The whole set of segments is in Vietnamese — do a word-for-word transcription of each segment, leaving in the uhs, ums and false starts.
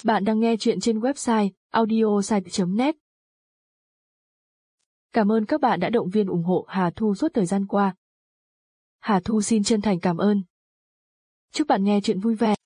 Bạn đang nghe chuyện trên website audiosite chấm net. Cảm ơn các bạn đã động viên ủng hộ Hà Thu suốt thời gian qua. Hà Thu xin chân thành cảm ơn. Chúc bạn nghe chuyện vui vẻ.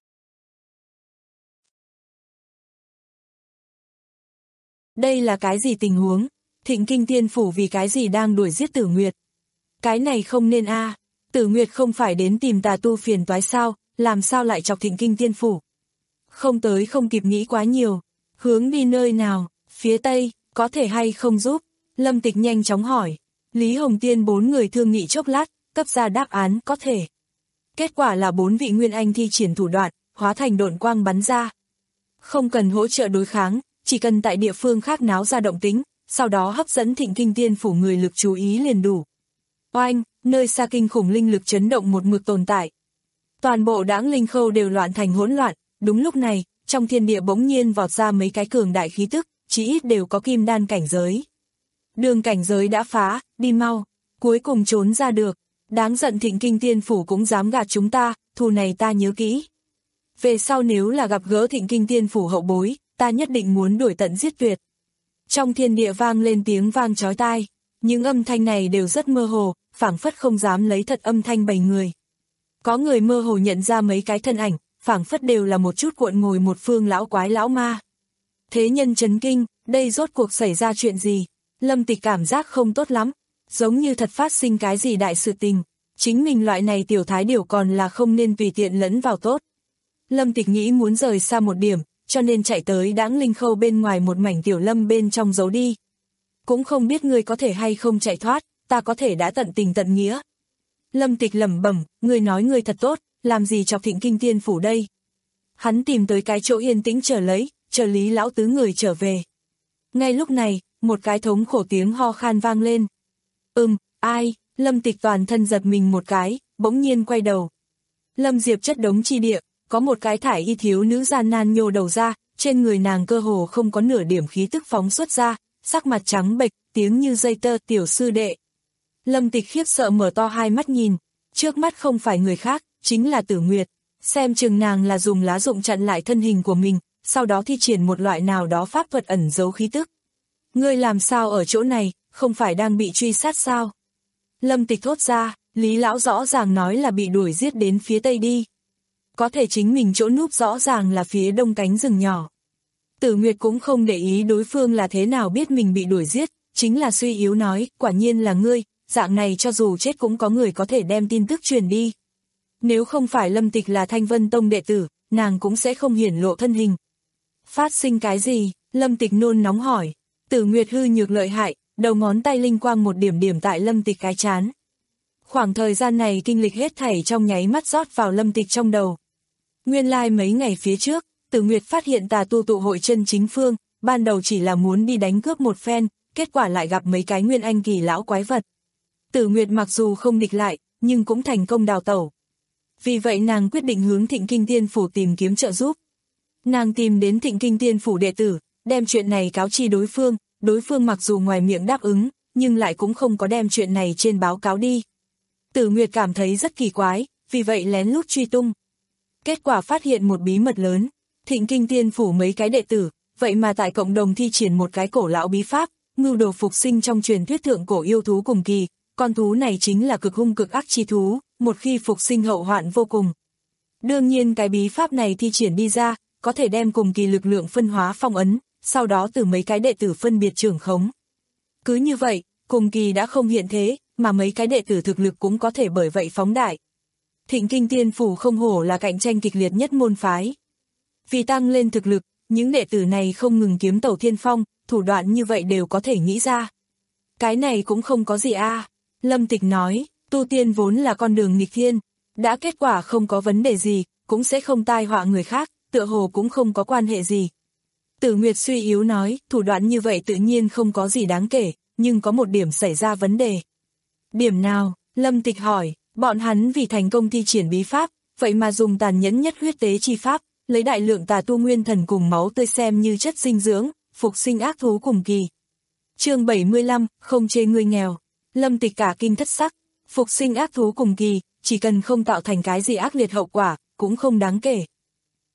Đây là cái gì tình huống? Thịnh Kinh Tiên Phủ vì cái gì đang đuổi giết Tử Nguyệt? Cái này không nên a. À. Tử Nguyệt không phải đến tìm tà tu phiền toái sao, làm sao lại chọc Thịnh Kinh Tiên Phủ? Không tới không kịp nghĩ quá nhiều. Hướng đi nơi nào? Phía Tây, có thể hay không giúp? Lâm Tịch nhanh chóng hỏi. Lý Hồng Tiên bốn người thương nghị chốc lát, cấp ra đáp án có thể. Kết quả là bốn vị Nguyên Anh thi triển thủ đoạn, hóa thành độn quang bắn ra. Không cần hỗ trợ đối kháng, chỉ cần tại địa phương khác náo ra động tính, sau đó hấp dẫn Thịnh Kinh Tiên Phủ người lực chú ý liền đủ. Oanh, nơi xa kinh khủng linh lực chấn động một mực tồn tại. Toàn bộ đãng linh khâu đều loạn thành hỗn loạn, đúng lúc này, trong thiên địa bỗng nhiên vọt ra mấy cái cường đại khí tức, chỉ ít đều có kim đan cảnh giới. Đường cảnh giới đã phá, đi mau, cuối cùng trốn ra được. Đáng giận Thịnh Kinh Tiên Phủ cũng dám gạt chúng ta, thù này ta nhớ kỹ. Về sau nếu là gặp gỡ Thịnh Kinh Tiên Phủ hậu bối, ta nhất định muốn đuổi tận giết tuyệt. Trong thiên địa vang lên tiếng vang chói tai, những âm thanh này đều rất mơ hồ, phảng phất không dám lấy thật âm thanh bầy người. Có người mơ hồ nhận ra mấy cái thân ảnh, phảng phất đều là một chút cuộn ngồi một phương lão quái lão ma. Thế nhân chấn kinh, đây rốt cuộc xảy ra chuyện gì? Lâm Tịch cảm giác không tốt lắm, giống như thật phát sinh cái gì đại sự tình, chính mình loại này tiểu thái điểu còn là không nên tùy tiện lẫn vào tốt. Lâm Tịch nghĩ muốn rời xa một điểm, cho nên chạy tới đãng linh khâu bên ngoài một mảnh tiểu lâm bên trong giấu đi. Cũng không biết ngươi có thể hay không chạy thoát, ta có thể đã tận tình tận nghĩa. Lâm Tịch lẩm bẩm, ngươi nói ngươi thật tốt, làm gì chọc Thịnh Kinh Tiên Phủ đây? Hắn tìm tới cái chỗ yên tĩnh chờ lấy, chờ Lý lão tứ người trở về. Ngay lúc này, một cái thống khổ tiếng ho khan vang lên. Ừm, ai? Lâm Tịch toàn thân giật mình một cái, bỗng nhiên quay đầu. Lâm Diệp chất đống chi địa, có một cái thải y thiếu nữ gian nan nhô đầu ra, trên người nàng cơ hồ không có nửa điểm khí tức phóng xuất ra, sắc mặt trắng bệch, tiếng như dây tơ, tiểu sư đệ. Lâm Tịch khiếp sợ mở to hai mắt nhìn, trước mắt không phải người khác, chính là Tử Nguyệt, xem chừng nàng là dùng lá dụng chặn lại thân hình của mình, sau đó thi triển một loại nào đó pháp thuật ẩn giấu khí tức. Ngươi làm sao ở chỗ này, không phải đang bị truy sát sao? Lâm Tịch thốt ra, Lý lão rõ ràng nói là bị đuổi giết đến phía tây đi. Có thể chính mình chỗ núp rõ ràng là phía đông cánh rừng nhỏ. Tử Nguyệt cũng không để ý đối phương là thế nào biết mình bị đuổi giết, chính là suy yếu nói, quả nhiên là ngươi, dạng này cho dù chết cũng có người có thể đem tin tức truyền đi. Nếu không phải Lâm Tịch là Thanh Vân Tông đệ tử, nàng cũng sẽ không hiển lộ thân hình. Phát sinh cái gì? Lâm Tịch nôn nóng hỏi. Tử Nguyệt hư nhược lợi hại, đầu ngón tay linh quang một điểm điểm tại Lâm Tịch cái chán. Khoảng thời gian này kinh lịch hết thảy trong nháy mắt rót vào Lâm Tịch trong đầu. Nguyên lai like mấy ngày phía trước, Tử Nguyệt phát hiện tà tu tụ hội chân chính phương, ban đầu chỉ là muốn đi đánh cướp một phen, kết quả lại gặp mấy cái nguyên anh kỳ lão quái vật. Tử Nguyệt mặc dù không địch lại, nhưng cũng thành công đào tẩu. Vì vậy nàng quyết định hướng Thịnh Kinh Tiên Phủ tìm kiếm trợ giúp. Nàng tìm đến Thịnh Kinh Tiên Phủ đệ tử, đem chuyện này cáo chi đối phương, đối phương mặc dù ngoài miệng đáp ứng, nhưng lại cũng không có đem chuyện này trên báo cáo đi. Tử Nguyệt cảm thấy rất kỳ quái, vì vậy lén lút truy tung. Kết quả phát hiện một bí mật lớn, Thịnh Kinh Tiên Phủ mấy cái đệ tử, vậy mà tại cộng đồng thi triển một cái cổ lão bí pháp, mưu đồ phục sinh trong truyền thuyết thượng cổ yêu thú cùng kỳ, con thú này chính là cực hung cực ác chi thú, một khi phục sinh hậu hoạn vô cùng. Đương nhiên cái bí pháp này thi triển đi ra, có thể đem cùng kỳ lực lượng phân hóa phong ấn, sau đó từ mấy cái đệ tử phân biệt trưởng khống. Cứ như vậy, cùng kỳ đã không hiện thế, mà mấy cái đệ tử thực lực cũng có thể bởi vậy phóng đại. Thịnh Kinh Tiên Phủ không hổ là cạnh tranh kịch liệt nhất môn phái. Vì tăng lên thực lực, những đệ tử này không ngừng kiếm tẩu thiên phong, thủ đoạn như vậy đều có thể nghĩ ra. Cái này cũng không có gì a. À. Lâm Tịch nói, tu tiên vốn là con đường nghịch thiên, đã kết quả không có vấn đề gì, cũng sẽ không tai họa người khác, tựa hồ cũng không có quan hệ gì. Tử Nguyệt suy yếu nói, thủ đoạn như vậy tự nhiên không có gì đáng kể, nhưng có một điểm xảy ra vấn đề. Điểm nào? Lâm Tịch hỏi, bọn hắn vì thành công thi triển bí pháp, vậy mà dùng tàn nhẫn nhất huyết tế chi pháp, lấy đại lượng tà tu nguyên thần cùng máu tươi xem như chất dinh dưỡng, phục sinh ác thú cùng kỳ. Chương bảy mươi lăm, không chê ngươi nghèo. Lâm Tịch cả kinh thất sắc, phục sinh ác thú cùng kỳ, chỉ cần không tạo thành cái gì ác liệt hậu quả, cũng không đáng kể.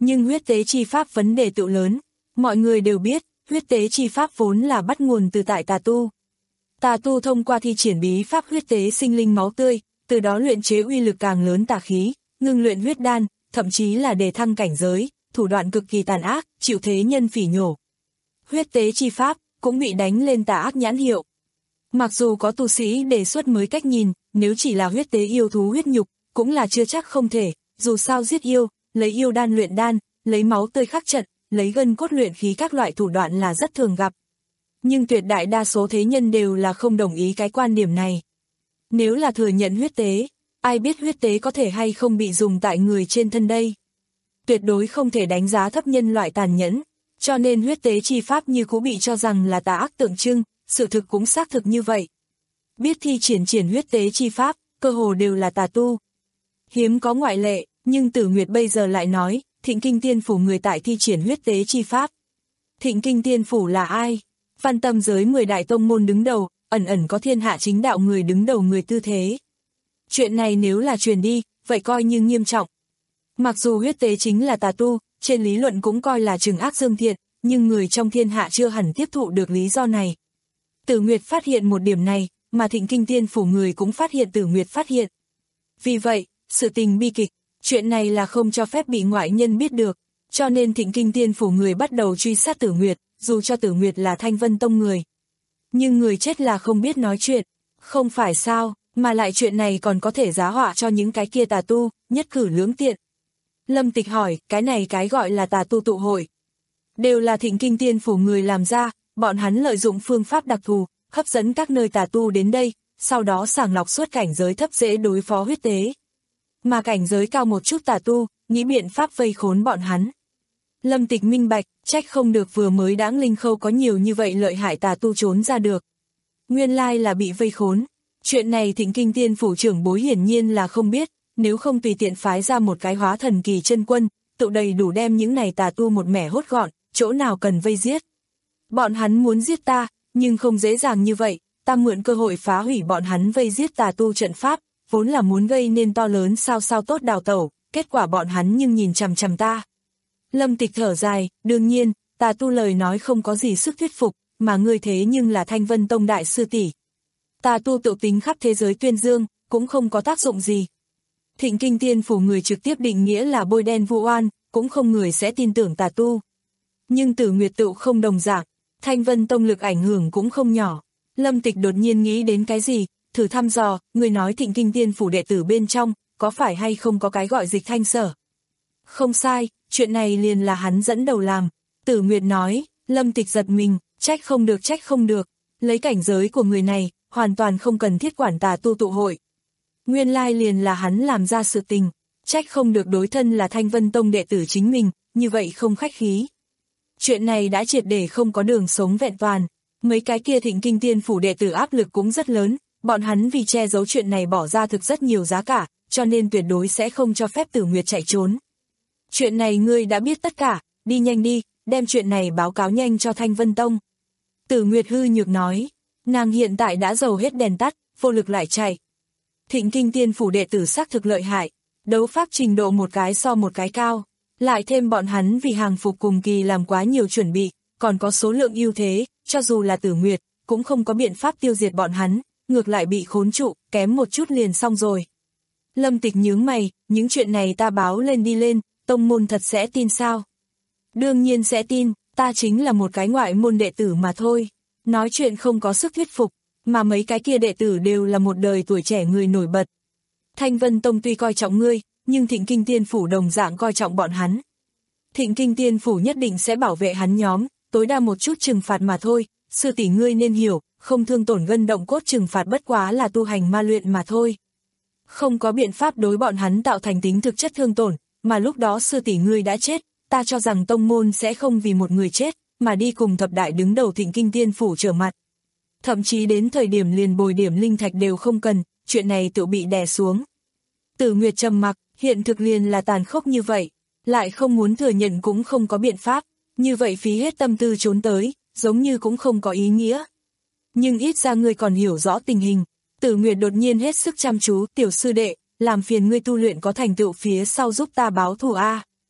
Nhưng huyết tế chi pháp vấn đề tự lớn, mọi người đều biết, huyết tế chi pháp vốn là bắt nguồn từ tại tà tu. Tà tu thông qua thi triển bí pháp huyết tế sinh linh máu tươi, từ đó luyện chế uy lực càng lớn tà khí, ngưng luyện huyết đan, thậm chí là đề thăng cảnh giới, thủ đoạn cực kỳ tàn ác, chịu thế nhân phỉ nhổ. Huyết tế chi pháp cũng bị đánh lên tà ác nhãn hiệu. Mặc dù có tu sĩ đề xuất mới cách nhìn, nếu chỉ là huyết tế yêu thú huyết nhục, cũng là chưa chắc không thể, dù sao giết yêu, lấy yêu đan luyện đan, lấy máu tươi khắc trận, lấy gân cốt luyện khí các loại thủ đoạn là rất thường gặp. Nhưng tuyệt đại đa số thế nhân đều là không đồng ý cái quan điểm này. Nếu là thừa nhận huyết tế, ai biết huyết tế có thể hay không bị dùng tại người trên thân đây. Tuyệt đối không thể đánh giá thấp nhân loại tàn nhẫn, cho nên huyết tế chi pháp như cũ bị cho rằng là tà ác tượng trưng, sự thực cũng xác thực như vậy. Biết thi triển triển huyết tế chi pháp, cơ hồ đều là tà tu. Hiếm có ngoại lệ, nhưng Tử Nguyệt bây giờ lại nói, Thịnh Kinh Tiên Phủ người tại thi triển huyết tế chi pháp. Thịnh Kinh Tiên Phủ là ai? Văn Tâm giới mười đại tông môn đứng đầu, ẩn ẩn có thiên hạ chính đạo người đứng đầu người tư thế. Chuyện này nếu là truyền đi, vậy coi như nghiêm trọng. Mặc dù huyết tế chính là tà tu, trên lý luận cũng coi là trừng ác dương thiện, nhưng người trong thiên hạ chưa hẳn tiếp thụ được lý do này. Tử Nguyệt phát hiện một điểm này, mà Thịnh Kinh Tiên Phủ người cũng phát hiện Tử Nguyệt phát hiện. Vì vậy, sự tình bi kịch, chuyện này là không cho phép bị ngoại nhân biết được, cho nên Thịnh Kinh Tiên Phủ người bắt đầu truy sát Tử Nguyệt, dù cho Tử Nguyệt là Thanh Vân Tông người. Nhưng người chết là không biết nói chuyện, không phải sao, mà lại chuyện này còn có thể giá họa cho những cái kia tà tu, nhất cử lưỡng tiện. Lâm Tịch hỏi, cái này cái gọi là tà tu tụ hội. Đều là Thịnh Kinh Tiên Phủ người làm ra, bọn hắn lợi dụng phương pháp đặc thù, hấp dẫn các nơi tà tu đến đây, sau đó sàng lọc suốt cảnh giới thấp dễ đối phó huyết tế. Mà cảnh giới cao một chút tà tu, nghĩ biện pháp vây khốn bọn hắn. Lâm Tịch minh bạch, trách không được vừa mới Đãng Linh Khâu có nhiều như vậy lợi hại tà tu trốn ra được. Nguyên lai là bị vây khốn. Chuyện này Thịnh Kinh Tiên Phủ trưởng bối hiển nhiên là không biết, nếu không tùy tiện phái ra một cái hóa thần kỳ chân quân, tự đầy đủ đem những này tà tu một mẻ hốt gọn, chỗ nào cần vây giết. Bọn hắn muốn giết ta, nhưng không dễ dàng như vậy, ta mượn cơ hội phá hủy bọn hắn vây giết tà tu trận pháp, vốn là muốn gây nên to lớn sao sao tốt đào tẩu, kết quả bọn hắn nhưng nhìn chằm chằm ta. Lâm Tịch thở dài, đương nhiên, tà tu lời nói không có gì sức thuyết phục, mà ngươi thế nhưng là Thanh Vân Tông đại sư tỷ. Tà tu tự tính khắp thế giới tuyên dương, cũng không có tác dụng gì. Thịnh Kinh Tiên Phủ người trực tiếp định nghĩa là bôi đen vu oan, cũng không người sẽ tin tưởng tà tu. Nhưng Tử Nguyệt tự không đồng dạng, Thanh Vân Tông lực ảnh hưởng cũng không nhỏ. Lâm Tịch đột nhiên nghĩ đến cái gì, thử thăm dò, người nói Thịnh Kinh Tiên Phủ đệ tử bên trong, có phải hay không có cái gọi Dịch Thanh Sở? Không sai, chuyện này liền là hắn dẫn đầu làm. Tử Nguyệt nói, Lâm Tịch giật mình, trách không được trách không được, lấy cảnh giới của người này, hoàn toàn không cần thiết quản tà tu tụ hội. Nguyên lai liền là hắn làm ra sự tình, trách không được đối thân là Thanh Vân Tông đệ tử chính mình, như vậy không khách khí. Chuyện này đã triệt để không có đường sống vẹn toàn, mấy cái kia Thịnh Kinh Tiên Phủ đệ tử áp lực cũng rất lớn, bọn hắn vì che giấu chuyện này bỏ ra thực rất nhiều giá cả, cho nên tuyệt đối sẽ không cho phép Tử Nguyệt chạy trốn. Chuyện này ngươi đã biết tất cả, đi nhanh đi, đem chuyện này báo cáo nhanh cho Thanh Vân Tông. Tử Nguyệt hư nhược nói, nàng hiện tại đã dầu hết đèn tắt, vô lực lại chạy. Thịnh Kinh Tiên Phủ đệ tử xác thực lợi hại, đấu pháp trình độ một cái so một cái cao, lại thêm bọn hắn vì hàng phục cùng kỳ làm quá nhiều chuẩn bị, còn có số lượng ưu thế, cho dù là Tử Nguyệt, cũng không có biện pháp tiêu diệt bọn hắn, ngược lại bị khốn trụ, kém một chút liền xong rồi. Lâm Tịch nhướng mày, những chuyện này ta báo lên đi lên, tông môn thật sẽ tin sao? Đương nhiên sẽ tin, ta chính là một cái ngoại môn đệ tử mà thôi. Nói chuyện không có sức thuyết phục, mà mấy cái kia đệ tử đều là một đời tuổi trẻ người nổi bật. Thanh Vân Tông tuy coi trọng ngươi, nhưng Thịnh Kinh Tiên Phủ đồng dạng coi trọng bọn hắn. Thịnh Kinh Tiên Phủ nhất định sẽ bảo vệ hắn nhóm, tối đa một chút trừng phạt mà thôi, sư tỷ ngươi nên hiểu, không thương tổn gân động cốt trừng phạt bất quá là tu hành ma luyện mà thôi. Không có biện pháp đối bọn hắn tạo thành tính thực chất thương tổn, mà lúc đó sư tỷ ngươi đã chết, ta cho rằng tông môn sẽ không vì một người chết, mà đi cùng thập đại đứng đầu Thịnh Kinh Tiên Phủ trở mặt. Thậm chí đến thời điểm liền bồi điểm linh thạch đều không cần, chuyện này tự bị đè xuống. Tử Nguyệt trầm mặc, hiện thực liền là tàn khốc như vậy, lại không muốn thừa nhận cũng không có biện pháp, như vậy phí hết tâm tư trốn tới, giống như cũng không có ý nghĩa. Nhưng ít ra ngươi còn hiểu rõ tình hình. Tử Nguyệt đột nhiên hết sức chăm chú, tiểu sư đệ, làm phiền ngươi tu luyện có thành tựu phía sau giúp ta báo thù a.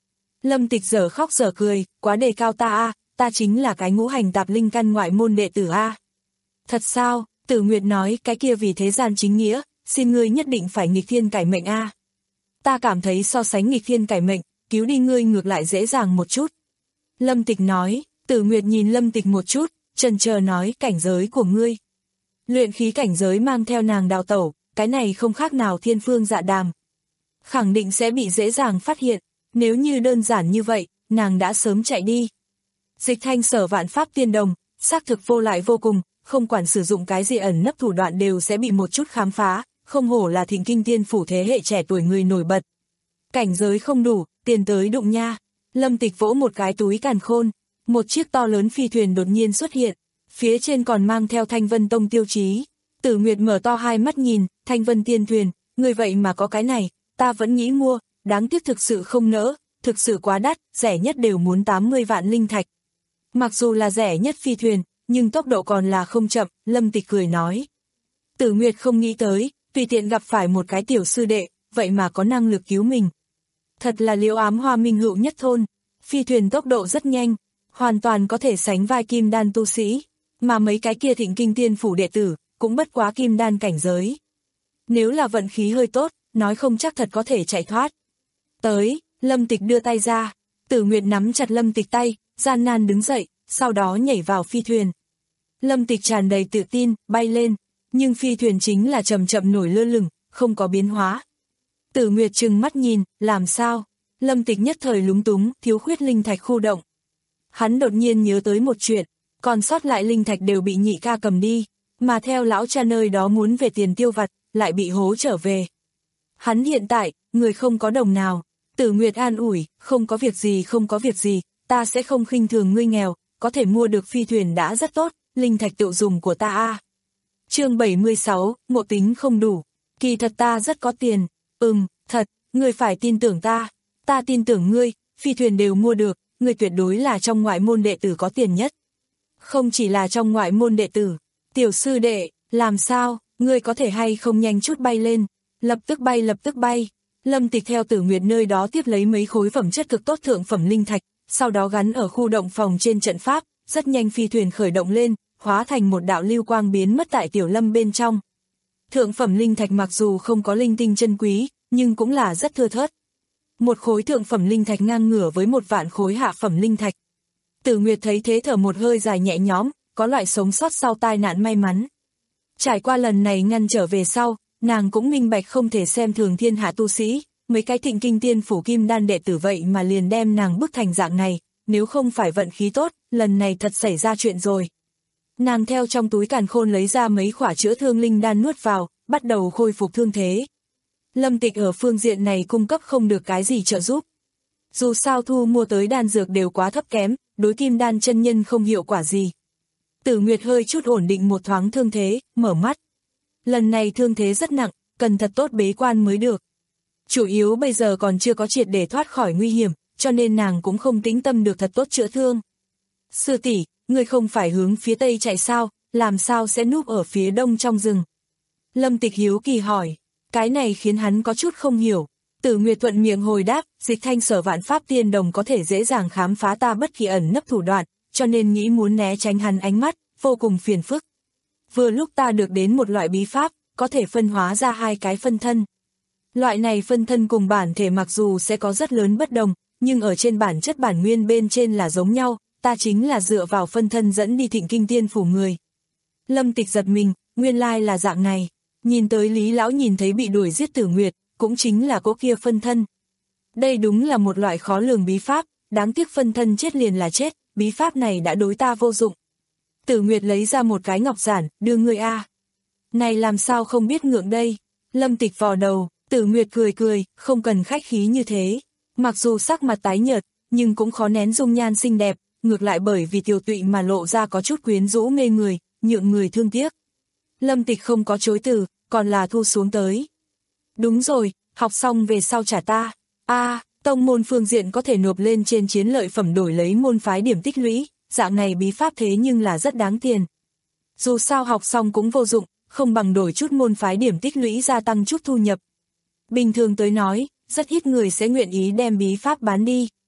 Lâm Tịch dở khóc dở cười, quá đề cao ta a, ta chính là cái ngũ hành tạp linh căn ngoại môn đệ tử a. Thật sao? Tử Nguyệt nói, cái kia vì thế gian chính nghĩa, xin ngươi nhất định phải nghịch thiên cải mệnh a. Ta cảm thấy so sánh nghịch thiên cải mệnh, cứu đi ngươi ngược lại dễ dàng một chút. Lâm Tịch nói. Tử Nguyệt nhìn Lâm Tịch một chút, chần chờ nói, cảnh giới của ngươi. Luyện khí cảnh giới mang theo nàng đào tẩu, cái này không khác nào thiên phương dạ đàm. Khẳng định sẽ bị dễ dàng phát hiện, nếu như đơn giản như vậy, nàng đã sớm chạy đi. Dịch Thanh Sở vạn pháp tiên đồng, xác thực vô lại vô cùng, không quản sử dụng cái gì ẩn nấp thủ đoạn đều sẽ bị một chút khám phá, không hổ là Thịnh Kinh Tiên phủ thế hệ trẻ tuổi người nổi bật. Cảnh giới không đủ, tiền tới đụng nha. Lâm Tịch vỗ một cái túi càn khôn, một chiếc to lớn phi thuyền đột nhiên xuất hiện, phía trên còn mang theo Thanh Vân Tông tiêu chí. Tử Nguyệt mở to hai mắt nhìn, Thanh Vân tiên thuyền, người vậy mà có cái này, ta vẫn nghĩ mua, đáng tiếc thực sự không nỡ, thực sự quá đắt, rẻ nhất đều muốn tám mươi vạn linh thạch. Mặc dù là rẻ nhất phi thuyền, nhưng tốc độ còn là không chậm, Lâm Tịch cười nói. Tử Nguyệt không nghĩ tới, tùy tiện gặp phải một cái tiểu sư đệ, vậy mà có năng lực cứu mình. Thật là liễu ám hoa minh hữu nhất thôn, phi thuyền tốc độ rất nhanh, hoàn toàn có thể sánh vai kim đan tu sĩ, mà mấy cái kia Thịnh Kinh Tiên phủ đệ tử, cũng bất quá kim đan cảnh giới. Nếu là vận khí hơi tốt, nói không chắc thật có thể chạy thoát. Tới, Lâm Tịch đưa tay ra, Tử Nguyệt nắm chặt Lâm Tịch tay, gian nan đứng dậy, sau đó nhảy vào phi thuyền. Lâm Tịch tràn đầy tự tin, bay lên, nhưng phi thuyền chính là chậm chậm nổi lơ lửng, không có biến hóa. Tử Nguyệt trừng mắt nhìn, làm sao? Lâm Tịch nhất thời lúng túng, thiếu khuyết linh thạch khu động. Hắn đột nhiên nhớ tới một chuyện, còn sót lại linh thạch đều bị nhị ca cầm đi, mà theo lão cha nơi đó muốn về tiền tiêu vặt, lại bị hố trở về. Hắn hiện tại, người không có đồng nào. Tử Nguyệt an ủi, không có việc gì không có việc gì, ta sẽ không khinh thường ngươi nghèo, có thể mua được phi thuyền đã rất tốt, linh thạch tự dùng của ta a. Chương bảy mươi sáu, ngộ tính không đủ, kỳ thật ta rất có tiền, ừm, thật, ngươi phải tin tưởng ta, ta tin tưởng ngươi, phi thuyền đều mua được, ngươi tuyệt đối là trong ngoại môn đệ tử có tiền nhất. Không chỉ là trong ngoại môn đệ tử, tiểu sư đệ, làm sao, ngươi có thể hay không nhanh chút bay lên, lập tức bay lập tức bay. Lâm Tịch theo Tử Nguyệt nơi đó tiếp lấy mấy khối phẩm chất cực tốt thượng phẩm linh thạch, sau đó gắn ở khu động phòng trên trận pháp, rất nhanh phi thuyền khởi động lên, hóa thành một đạo lưu quang biến mất tại Tiểu Lâm bên trong. Thượng phẩm linh thạch mặc dù không có linh tinh chân quý, nhưng cũng là rất thưa thớt. Một khối thượng phẩm linh thạch ngang ngửa với một vạn khối hạ phẩm linh thạch. Tử Nguyệt thấy thế thở một hơi dài nhẹ nhõm, có loại sống sót sau tai nạn may mắn. Trải qua lần này ngăn trở về sau, nàng cũng minh bạch không thể xem thường thiên hạ tu sĩ, mấy cái Thịnh Kinh Tiên phủ kim đan đệ tử vậy mà liền đem nàng bức thành dạng này, nếu không phải vận khí tốt, lần này thật xảy ra chuyện rồi. Nàng theo trong túi càn khôn lấy ra mấy khỏa chữa thương linh đan nuốt vào, bắt đầu khôi phục thương thế. Lâm Tịch ở phương diện này cung cấp không được cái gì trợ giúp. Dù sao thu mua tới đan dược đều quá thấp kém, đối kim đan chân nhân không hiệu quả gì. Tử Nguyệt hơi chút ổn định một thoáng thương thế, mở mắt. Lần này thương thế rất nặng, cần thật tốt bế quan mới được. Chủ yếu bây giờ còn chưa có triệt để thoát khỏi nguy hiểm, cho nên nàng cũng không tĩnh tâm được thật tốt chữa thương. Sư tỷ, ngươi không phải hướng phía tây chạy sao, làm sao sẽ núp ở phía đông trong rừng? Lâm Tịch hiếu kỳ hỏi, cái này khiến hắn có chút không hiểu. Tử Nguyệt thuận miệng hồi đáp, Dịch Thanh Sở vạn pháp tiên đồng có thể dễ dàng khám phá ta bất kỳ ẩn nấp thủ đoạn, cho nên nghĩ muốn né tránh hắn ánh mắt, vô cùng phiền phức. Vừa lúc ta được đến một loại bí pháp, có thể phân hóa ra hai cái phân thân. Loại này phân thân cùng bản thể mặc dù sẽ có rất lớn bất đồng, nhưng ở trên bản chất bản nguyên bên trên là giống nhau, ta chính là dựa vào phân thân dẫn đi Thịnh Kinh Tiên phủ người. Lâm Tịch giật mình, nguyên lai là dạng này, nhìn tới Lý lão nhìn thấy bị đuổi giết Tử Nguyệt, cũng chính là cô kia phân thân. Đây đúng là một loại khó lường bí pháp, đáng tiếc phân thân chết liền là chết, bí pháp này đã đối ta vô dụng. Tử Nguyệt lấy ra một cái ngọc giản, đưa ngươi a. Này làm sao không biết ngượng đây? Lâm Tịch vò đầu, Tử Nguyệt cười cười, không cần khách khí như thế. Mặc dù sắc mặt tái nhợt, nhưng cũng khó nén dung nhan xinh đẹp, ngược lại bởi vì tiều tụy mà lộ ra có chút quyến rũ mê người, nhượng người thương tiếc. Lâm Tịch không có chối từ, còn là thu xuống tới. Đúng rồi, học xong về sau trả ta. A, à, tông môn phương diện có thể nộp lên trên chiến lợi phẩm đổi lấy môn phái điểm tích lũy, dạng này bí pháp thế nhưng là rất đáng tiền. Dù sao học xong cũng vô dụng, không bằng đổi chút môn phái điểm tích lũy gia tăng chút thu nhập. Bình thường tới nói, rất ít người sẽ nguyện ý đem bí pháp bán đi.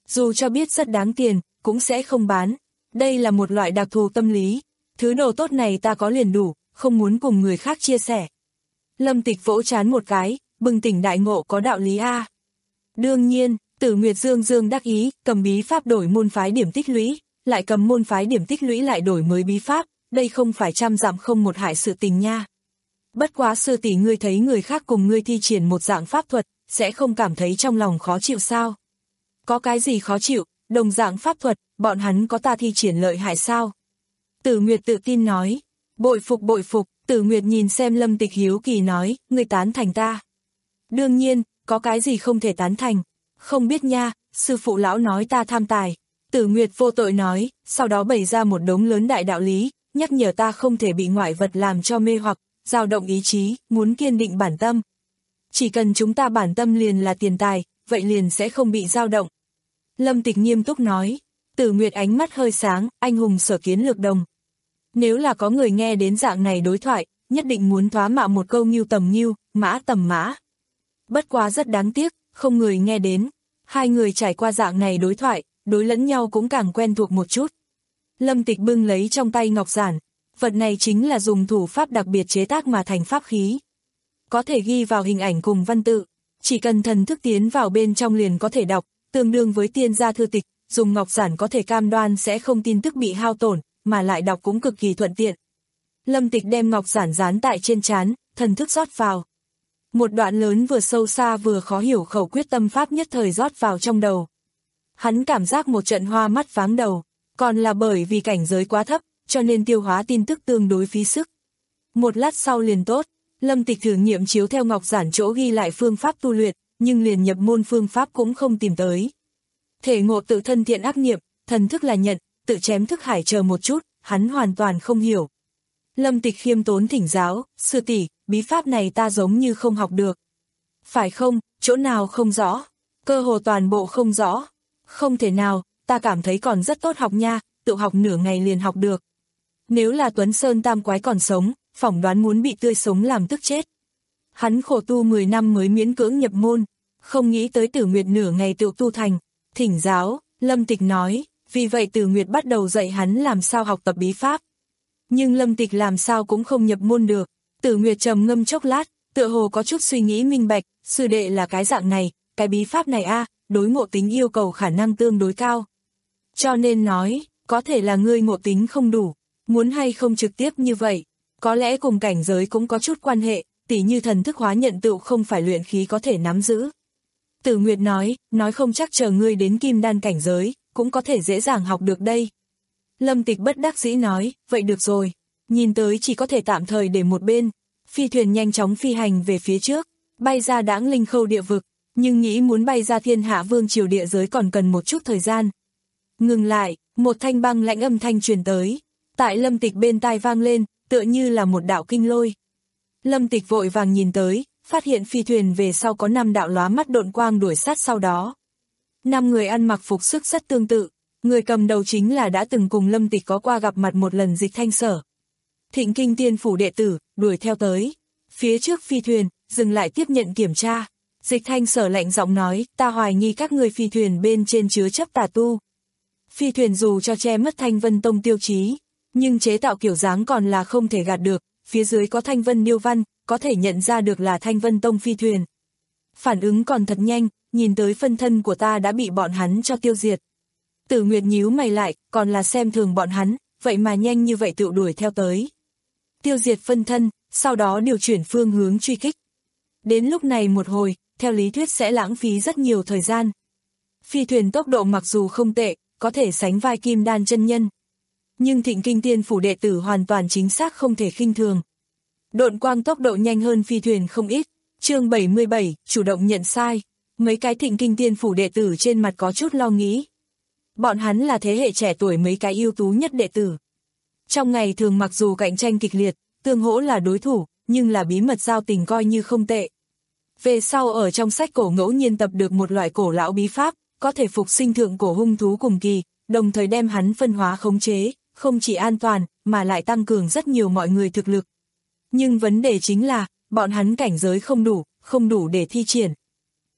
Dù cho biết rất đáng tiền, cũng sẽ không bán. Đây là một loại đặc thù tâm lý. Thứ đồ tốt này ta có liền đủ, không muốn cùng người khác chia sẻ. Lâm Tịch vỗ trán một cái, bừng tỉnh đại ngộ, có đạo lý a. Đương nhiên, Tử Nguyệt dương dương đắc ý, cầm bí pháp đổi môn phái điểm tích lũy, lại cầm môn phái điểm tích lũy lại đổi mới bí pháp, đây không phải trăm dặm không một hại sự tình nha. Bất quá sư tỷ, ngươi thấy người khác cùng ngươi thi triển một dạng pháp thuật, sẽ không cảm thấy trong lòng khó chịu sao? Có cái gì khó chịu, đồng dạng pháp thuật, bọn hắn có ta thi triển lợi hại sao? Tử Nguyệt tự tin nói. Bội phục bội phục. Tử Nguyệt nhìn xem Lâm Tịch hiếu kỳ nói, ngươi tán thành ta. Đương nhiên, có cái gì không thể tán thành. Không biết nha, sư phụ lão nói ta tham tài. Tử Nguyệt vô tội nói, sau đó bày ra một đống lớn đại đạo lý, nhắc nhở ta không thể bị ngoại vật làm cho mê hoặc, dao động ý chí, muốn kiên định bản tâm. Chỉ cần chúng ta bản tâm liền là tiền tài, vậy liền sẽ không bị dao động. Lâm Tịch nghiêm túc nói. Tử Nguyệt ánh mắt hơi sáng, anh hùng sở kiến lược đồng. Nếu là có người nghe đến dạng này đối thoại, nhất định muốn thoá mạ một câu ngưu tầm ngưu, mã tầm mã. Bất quá rất đáng tiếc, không người nghe đến. Hai người trải qua dạng này đối thoại, đối lẫn nhau cũng càng quen thuộc một chút. Lâm Tịch bưng lấy trong tay ngọc giản, vật này chính là dùng thủ pháp đặc biệt chế tác mà thành pháp khí. Có thể ghi vào hình ảnh cùng văn tự, chỉ cần thần thức tiến vào bên trong liền có thể đọc, tương đương với tiên gia thư tịch, dùng ngọc giản có thể cam đoan sẽ không tin tức bị hao tổn, mà lại đọc cũng cực kỳ thuận tiện. Lâm Tịch đem ngọc giản dán tại trên trán, thần thức rót vào. Một đoạn lớn vừa sâu xa vừa khó hiểu khẩu quyết tâm pháp nhất thời rót vào trong đầu. Hắn cảm giác một trận hoa mắt váng đầu, còn là bởi vì cảnh giới quá thấp, cho nên tiêu hóa tin tức tương đối phí sức. Một lát sau liền tốt, Lâm Tịch thử nghiệm chiếu theo ngọc giản chỗ ghi lại phương pháp tu luyện, nhưng liền nhập môn phương pháp cũng không tìm tới. Thể ngộ tự thân thiện ác nghiệp, thần thức là nhận, tự chém thức hải chờ một chút, hắn hoàn toàn không hiểu. Lâm Tịch khiêm tốn thỉnh giáo, sư tỷ, bí pháp này ta giống như không học được. Phải không, chỗ nào không rõ? Cơ hồ toàn bộ không rõ. Không thể nào, ta cảm thấy còn rất tốt học nha, tự học nửa ngày liền học được. Nếu là Tuấn Sơn Tam Quái còn sống, phỏng đoán muốn bị tươi sống làm tức chết. Hắn khổ tu mười năm mới miễn cưỡng nhập môn, không nghĩ tới Tử Nguyệt nửa ngày tự tu thành. Thỉnh giáo, Lâm Tịch nói, vì vậy Tử Nguyệt bắt đầu dạy hắn làm sao học tập bí pháp. Nhưng Lâm Tịch làm sao cũng không nhập môn được. Tử Nguyệt trầm ngâm chốc lát, tựa hồ có chút suy nghĩ minh bạch, sư đệ là cái dạng này, cái bí pháp này a, đối ngộ tính yêu cầu khả năng tương đối cao. Cho nên nói, có thể là ngươi ngộ tính không đủ, muốn hay không trực tiếp như vậy, có lẽ cùng cảnh giới cũng có chút quan hệ, tỉ như thần thức hóa nhận tựu không phải luyện khí có thể nắm giữ. Tử Nguyệt nói, nói không chắc chờ ngươi đến kim đan cảnh giới, cũng có thể dễ dàng học được đây. Lâm Tịch bất đắc dĩ nói, vậy được rồi, nhìn tới chỉ có thể tạm thời để một bên. Phi thuyền nhanh chóng phi hành về phía trước, bay ra Đãng Linh Khâu địa vực, nhưng nghĩ muốn bay ra Thiên Hạ Vương triều địa giới còn cần một chút thời gian. Ngừng lại, một thanh băng lãnh âm thanh truyền tới, tại Lâm Tịch bên tai vang lên, tựa như là một đạo kinh lôi. Lâm Tịch vội vàng nhìn tới, phát hiện phi thuyền về sau có năm đạo lóa mắt độn quang đuổi sát sau đó. Năm người ăn mặc phục sức rất tương tự, người cầm đầu chính là đã từng cùng Lâm Tịch có qua gặp mặt một lần Dịch Thanh Sở. Thịnh Kinh Tiên phủ đệ tử, đuổi theo tới. Phía trước phi thuyền, dừng lại tiếp nhận kiểm tra. Dịch Thanh Sở lạnh giọng nói, ta hoài nghi các người phi thuyền bên trên chứa chấp tà tu. Phi thuyền dù cho che mất Thanh Vân Tông tiêu chí, nhưng chế tạo kiểu dáng còn là không thể gạt được, phía dưới có Thanh Vân điêu văn, có thể nhận ra được là Thanh Vân Tông phi thuyền. Phản ứng còn thật nhanh, nhìn tới phân thân của ta đã bị bọn hắn cho tiêu diệt. Tử Nguyệt nhíu mày lại, còn là xem thường bọn hắn, vậy mà nhanh như vậy tự đuổi theo tới. Tiêu diệt phân thân, sau đó điều chuyển phương hướng truy kích. Đến lúc này một hồi, theo lý thuyết sẽ lãng phí rất nhiều thời gian. Phi thuyền tốc độ mặc dù không tệ, có thể sánh vai Kim Đan chân nhân. Nhưng Thịnh Kinh Tiên phủ đệ tử hoàn toàn chính xác không thể khinh thường. Độn quang tốc độ nhanh hơn phi thuyền không ít. Chương bảy mươi bảy, chủ động nhận sai. Mấy cái Thịnh Kinh Tiên phủ đệ tử trên mặt có chút lo nghĩ. Bọn hắn là thế hệ trẻ tuổi mấy cái ưu tú nhất đệ tử. Trong ngày thường mặc dù cạnh tranh kịch liệt, tương hỗ là đối thủ, nhưng là bí mật giao tình coi như không tệ. Về sau ở trong sách cổ ngẫu nhiên tập được một loại cổ lão bí pháp, có thể phục sinh thượng cổ hung thú cùng kỳ, đồng thời đem hắn phân hóa khống chế, không chỉ an toàn, mà lại tăng cường rất nhiều mọi người thực lực. Nhưng vấn đề chính là, bọn hắn cảnh giới không đủ, không đủ để thi triển.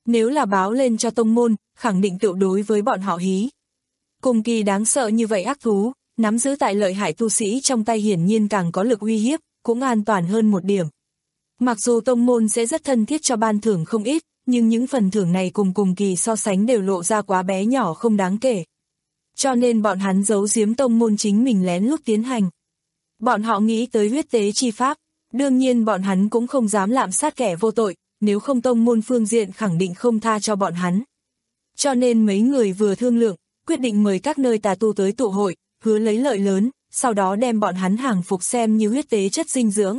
Nếu là báo lên cho tông môn, khẳng định tự đối với bọn họ hí. Cùng kỳ đáng sợ như vậy ác thú, nắm giữ tại lợi hại tu sĩ trong tay hiển nhiên càng có lực uy hiếp, cũng an toàn hơn một điểm. Mặc dù tông môn sẽ rất thân thiết cho ban thưởng không ít, nhưng những phần thưởng này cùng cùng kỳ so sánh đều lộ ra quá bé nhỏ không đáng kể. Cho nên bọn hắn giấu giếm tông môn chính mình lén lút tiến hành. Bọn họ nghĩ tới huyết tế chi pháp, đương nhiên bọn hắn cũng không dám lạm sát kẻ vô tội, nếu không tông môn phương diện khẳng định không tha cho bọn hắn. Cho nên mấy người vừa thương lượng, quyết định mời các nơi tà tu tới tụ hội, hứa lấy lợi lớn, sau đó đem bọn hắn hàng phục xem như huyết tế chất dinh dưỡng.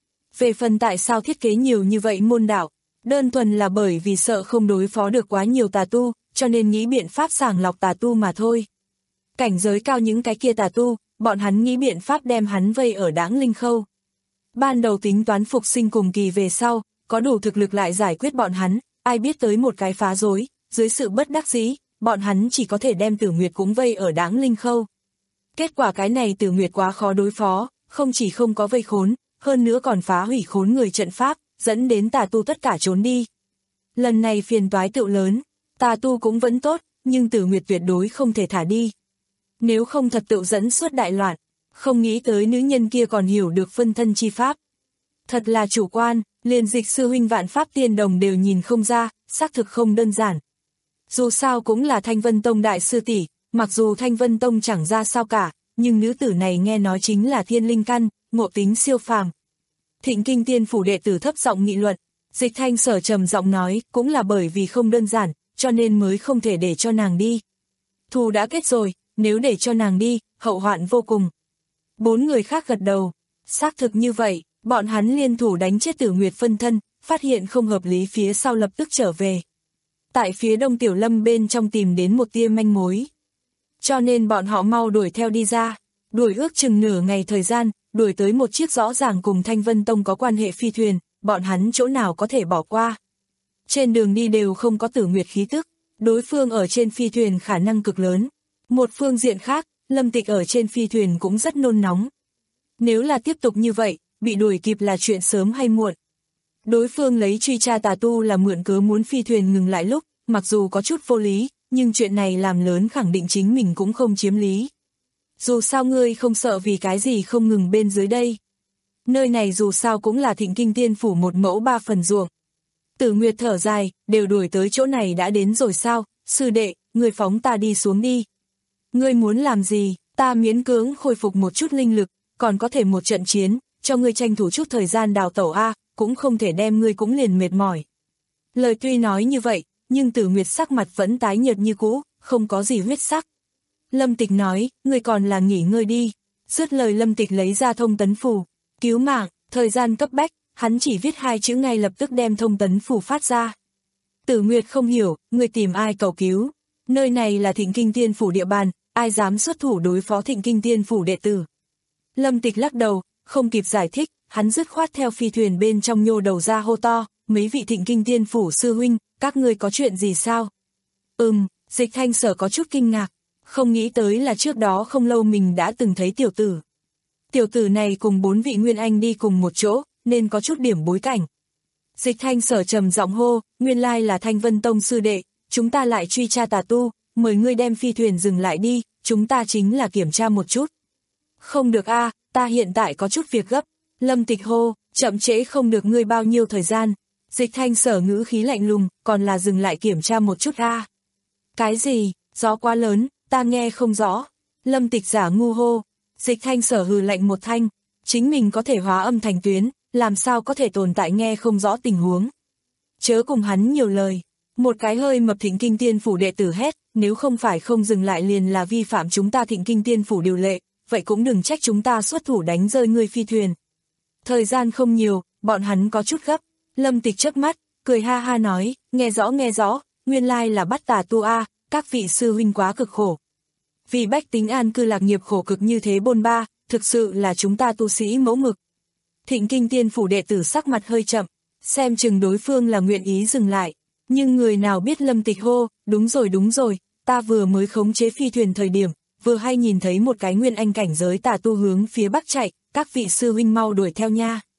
Về phần tại sao thiết kế nhiều như vậy môn đạo, đơn thuần là bởi vì sợ không đối phó được quá nhiều tà tu, cho nên nghĩ biện pháp sàng lọc tà tu mà thôi. Cảnh giới cao những cái kia tà tu, bọn hắn nghĩ biện pháp đem hắn vây ở Đãng Linh Khâu. Ban đầu tính toán phục sinh cùng kỳ về sau, có đủ thực lực lại giải quyết bọn hắn, ai biết tới một cái phá rối, dưới sự bất đắc dĩ, bọn hắn chỉ có thể đem Tử Nguyệt cũng vây ở Đãng Linh Khâu. Kết quả cái này Tử Nguyệt quá khó đối phó, không chỉ không có vây khốn, hơn nữa còn phá hủy khốn người trận pháp, dẫn đến tà tu tất cả trốn đi. Lần này phiền toái tựu lớn, tà tu cũng vẫn tốt, nhưng Tử Nguyệt tuyệt đối không thể thả đi. Nếu không thật tựu dẫn suốt đại loạn, không nghĩ tới nữ nhân kia còn hiểu được phân thân chi pháp. Thật là chủ quan, liền Dịch sư huynh Vạn Pháp Tiên Đồng đều nhìn không ra, xác thực không đơn giản. Dù sao cũng là Thanh Vân Tông đại sư tỷ, mặc dù Thanh Vân Tông chẳng ra sao cả, nhưng nữ tử này nghe nói chính là thiên linh căn, ngộ tính siêu phàm. Thịnh Kinh Tiên phủ đệ tử thấp giọng nghị luận, Dịch Thanh Sở trầm giọng nói, cũng là bởi vì không đơn giản, cho nên mới không thể để cho nàng đi. Thù đã kết rồi, nếu để cho nàng đi, hậu hoạn vô cùng. Bốn người khác gật đầu, xác thực như vậy, bọn hắn liên thủ đánh chết Tử Nguyệt phân thân, phát hiện không hợp lý phía sau lập tức trở về. Tại phía Đông Tiểu Lâm bên trong tìm đến một tia manh mối. Cho nên bọn họ mau đuổi theo đi ra, đuổi ước chừng nửa ngày thời gian, đuổi tới một chiếc rõ ràng cùng Thanh Vân Tông có quan hệ phi thuyền, bọn hắn chỗ nào có thể bỏ qua. Trên đường đi đều không có Tử Nguyệt khí tức, đối phương ở trên phi thuyền khả năng cực lớn. Một phương diện khác, Lâm Tịch ở trên phi thuyền cũng rất nôn nóng. Nếu là tiếp tục như vậy, bị đuổi kịp là chuyện sớm hay muộn. Đối phương lấy truy tra tà tu là mượn cớ muốn phi thuyền ngừng lại lúc, mặc dù có chút vô lý, nhưng chuyện này làm lớn khẳng định chính mình cũng không chiếm lý. Dù sao ngươi không sợ vì cái gì không ngừng bên dưới đây. Nơi này dù sao cũng là Thịnh Kinh Tiên phủ một mẫu ba phần ruộng. Tử Nguyệt thở dài, đều đuổi tới chỗ này đã đến rồi sao, sư đệ, ngươi phóng ta đi xuống đi. Ngươi muốn làm gì, ta miễn cưỡng khôi phục một chút linh lực, còn có thể một trận chiến, cho ngươi tranh thủ chút thời gian đào tẩu a, cũng không thể đem ngươi cũng liền mệt mỏi. Lời tuy nói như vậy, nhưng Tử Nguyệt sắc mặt vẫn tái nhợt như cũ, không có gì huyết sắc. Lâm Tịch nói, ngươi còn là nghỉ ngơi đi. Dứt lời Lâm Tịch lấy ra thông tấn phù, cứu mạng, thời gian cấp bách, hắn chỉ viết hai chữ ngay lập tức đem thông tấn phù phát ra. Tử Nguyệt không hiểu, ngươi tìm ai cầu cứu? Nơi này là Thịnh Kinh Tiên phủ địa bàn, ai dám xuất thủ đối phó Thịnh Kinh Tiên phủ đệ tử? Lâm Tịch lắc đầu, không kịp giải thích, hắn dứt khoát theo phi thuyền bên trong nhô đầu ra hô to, mấy vị Thịnh Kinh Tiên phủ sư huynh, các ngươi có chuyện gì sao? Ừm, Dịch Thanh Sở có chút kinh ngạc, không nghĩ tới là trước đó không lâu mình đã từng thấy tiểu tử. Tiểu tử này cùng bốn vị Nguyên Anh đi cùng một chỗ, nên có chút điểm bối cảnh. Dịch Thanh Sở trầm giọng hô, nguyên lai là Thanh Vân Tông sư đệ, chúng ta lại truy tra tà tu, mời ngươi đem phi thuyền dừng lại đi, chúng ta chính là kiểm tra một chút. Không được a, ta hiện tại có chút việc gấp. Lâm Tịch hô, chậm trễ không được ngươi bao nhiêu thời gian. Dịch Thanh Sở ngữ khí lạnh lùng, còn là dừng lại kiểm tra một chút a. Cái gì, gió quá lớn, ta nghe không rõ. Lâm Tịch giả ngu hô. Dịch Thanh Sở hừ lạnh một thanh, chính mình có thể hóa âm thành tuyến, làm sao có thể tồn tại nghe không rõ tình huống. Chớ cùng hắn nhiều lời. Một cái hơi mập Thịnh Kinh Tiên phủ đệ tử hét, nếu không phải không dừng lại liền là vi phạm chúng ta Thịnh Kinh Tiên phủ điều lệ, vậy cũng đừng trách chúng ta xuất thủ đánh rơi ngươi phi thuyền. Thời gian không nhiều, bọn hắn có chút gấp. Lâm Tịch chớp mắt, cười ha ha nói, nghe rõ nghe rõ, nguyên lai là bắt tà tu a, các vị sư huynh quá cực khổ. Vì bách tính an cư lạc nghiệp khổ cực như thế bôn ba, thực sự là chúng ta tu sĩ mẫu mực. Thịnh Kinh Tiên phủ đệ tử sắc mặt hơi chậm, xem chừng đối phương là nguyện ý dừng lại. Nhưng người nào biết Lâm Tịch hô, đúng rồi đúng rồi, ta vừa mới khống chế phi thuyền thời điểm, vừa hay nhìn thấy một cái Nguyên Anh cảnh giới tà tu hướng phía bắc chạy, các vị sư huynh mau đuổi theo nha.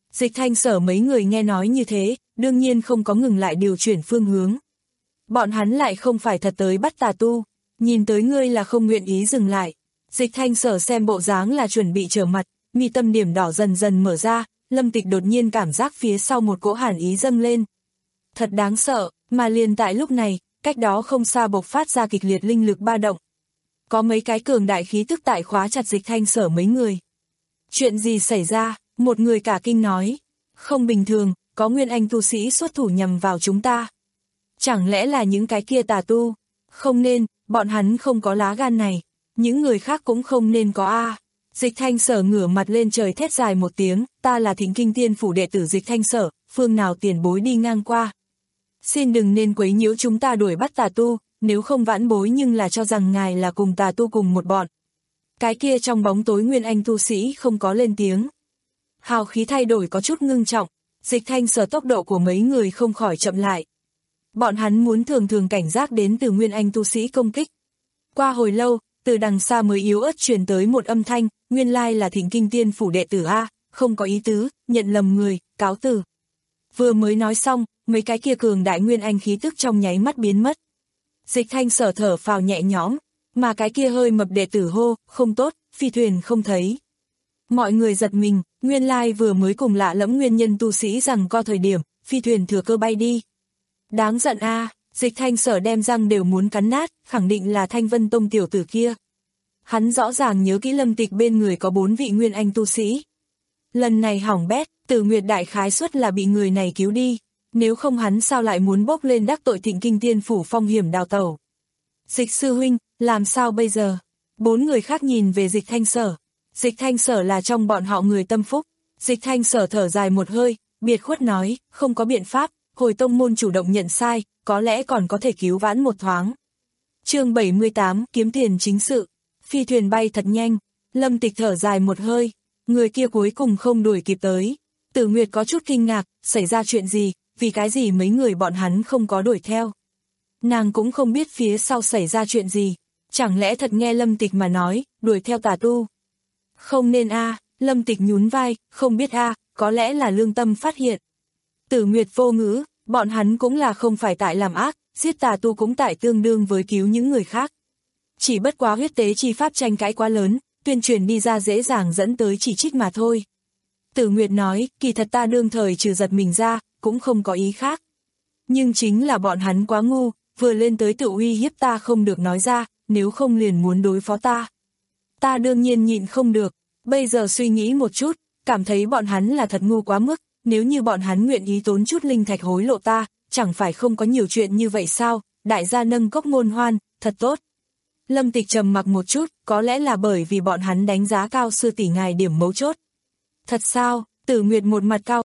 Dịch Thanh Sở mấy người nghe nói như thế, đương nhiên không có ngừng lại điều chuyển phương hướng. Bọn hắn lại không phải thật tới bắt tà tu, nhìn tới ngươi là không nguyện ý dừng lại. Dịch Thanh Sở xem bộ dáng là chuẩn bị trở mặt, mi tâm điểm đỏ dần dần mở ra, Lâm Tịch đột nhiên cảm giác phía sau một cỗ hàn ý dâng lên. Thật đáng sợ, mà liền tại lúc này, cách đó không xa bộc phát ra kịch liệt linh lực ba động. Có mấy cái cường đại khí tức tại khóa chặt Dịch Thanh Sở mấy người. Chuyện gì xảy ra? Một người cả kinh nói. Không bình thường, có nguyên anh tu sĩ xuất thủ nhằm vào chúng ta. Chẳng lẽ là những cái kia tà tu? Không nên, bọn hắn không có lá gan này. Những người khác cũng không nên có a. Dịch Thanh Sở ngửa mặt lên trời thét dài một tiếng, ta là Thịnh Kinh Tiên phủ đệ tử Dịch Thanh Sở, phương nào tiền bối đi ngang qua. Xin đừng nên quấy nhiễu chúng ta đuổi bắt tà tu, nếu không vãn bối nhưng là cho rằng ngài là cùng tà tu cùng một bọn. Cái kia trong bóng tối nguyên anh tu sĩ không có lên tiếng. Hào khí thay đổi có chút ngưng trọng, Dịch Thanh Sở tốc độ của mấy người không khỏi chậm lại. Bọn hắn muốn thường thường cảnh giác đến từ nguyên anh tu sĩ công kích. Qua hồi lâu, từ đằng xa mới yếu ớt truyền tới một âm thanh, nguyên lai là Thịnh Kinh Tiên phủ đệ tử A, không có ý tứ, nhận lầm người, cáo từ. Vừa mới nói xong, mấy cái kia cường đại nguyên anh khí tức trong nháy mắt biến mất. Dịch Thanh Sở thở phào nhẹ nhõm, mà cái kia hơi mập đệ tử hô, không tốt, phi thuyền không thấy. Mọi người giật mình, nguyên lai vừa mới cùng lạ lẫm nguyên nhân tu sĩ rằng co thời điểm, phi thuyền thừa cơ bay đi. Đáng giận a, Dịch Thanh Sở đem răng đều muốn cắn nát, khẳng định là Thanh Vân Tông tiểu tử kia. Hắn rõ ràng nhớ kỹ Lâm Tịch bên người có bốn vị nguyên anh tu sĩ. Lần này hỏng bét, Tử Nguyệt đại khái suất là bị người này cứu đi, nếu không hắn sao lại muốn bốc lên đắc tội Thịnh Kinh Tiên phủ phong hiểm đào tẩu. Dịch sư huynh, làm sao bây giờ? Bốn người khác nhìn về Dịch Thanh Sở. Dịch Thanh Sở là trong bọn họ người tâm phúc. Dịch Thanh Sở thở dài một hơi, biệt khuất nói, không có biện pháp, hồi tông môn chủ động nhận sai, có lẽ còn có thể cứu vãn một thoáng. Chương bảy mươi tám, kiếm tiền chính sự. Phi thuyền bay thật nhanh, Lâm Tịch thở dài một hơi, người kia cuối cùng không đuổi kịp tới. Tử Nguyệt có chút kinh ngạc, xảy ra chuyện gì, vì cái gì mấy người bọn hắn không có đuổi theo. Nàng cũng không biết phía sau xảy ra chuyện gì, chẳng lẽ thật nghe Lâm Tịch mà nói, đuổi theo tà tu. Không nên a, Lâm Tịch nhún vai, không biết a, có lẽ là lương tâm phát hiện. Tử Nguyệt vô ngữ, bọn hắn cũng là không phải tại làm ác, giết tà tu cũng tại tương đương với cứu những người khác. Chỉ bất quá huyết tế chi pháp tranh cãi quá lớn, tuyên truyền đi ra dễ dàng dẫn tới chỉ trích mà thôi. Tử Nguyệt nói, kỳ thật ta đương thời trừ giật mình ra, cũng không có ý khác. Nhưng chính là bọn hắn quá ngu, vừa lên tới tự uy hiếp ta không được nói ra, nếu không liền muốn đối phó ta. Ta đương nhiên nhịn không được, bây giờ suy nghĩ một chút, cảm thấy bọn hắn là thật ngu quá mức, nếu như bọn hắn nguyện ý tốn chút linh thạch hối lộ ta, chẳng phải không có nhiều chuyện như vậy sao, đại gia nâng cốc ngôn hoan, thật tốt. Lâm Tịch trầm mặc một chút, có lẽ là bởi vì bọn hắn đánh giá cao sư tỷ ngài điểm mấu chốt. Thật sao? Tử Nguyệt một mặt cao.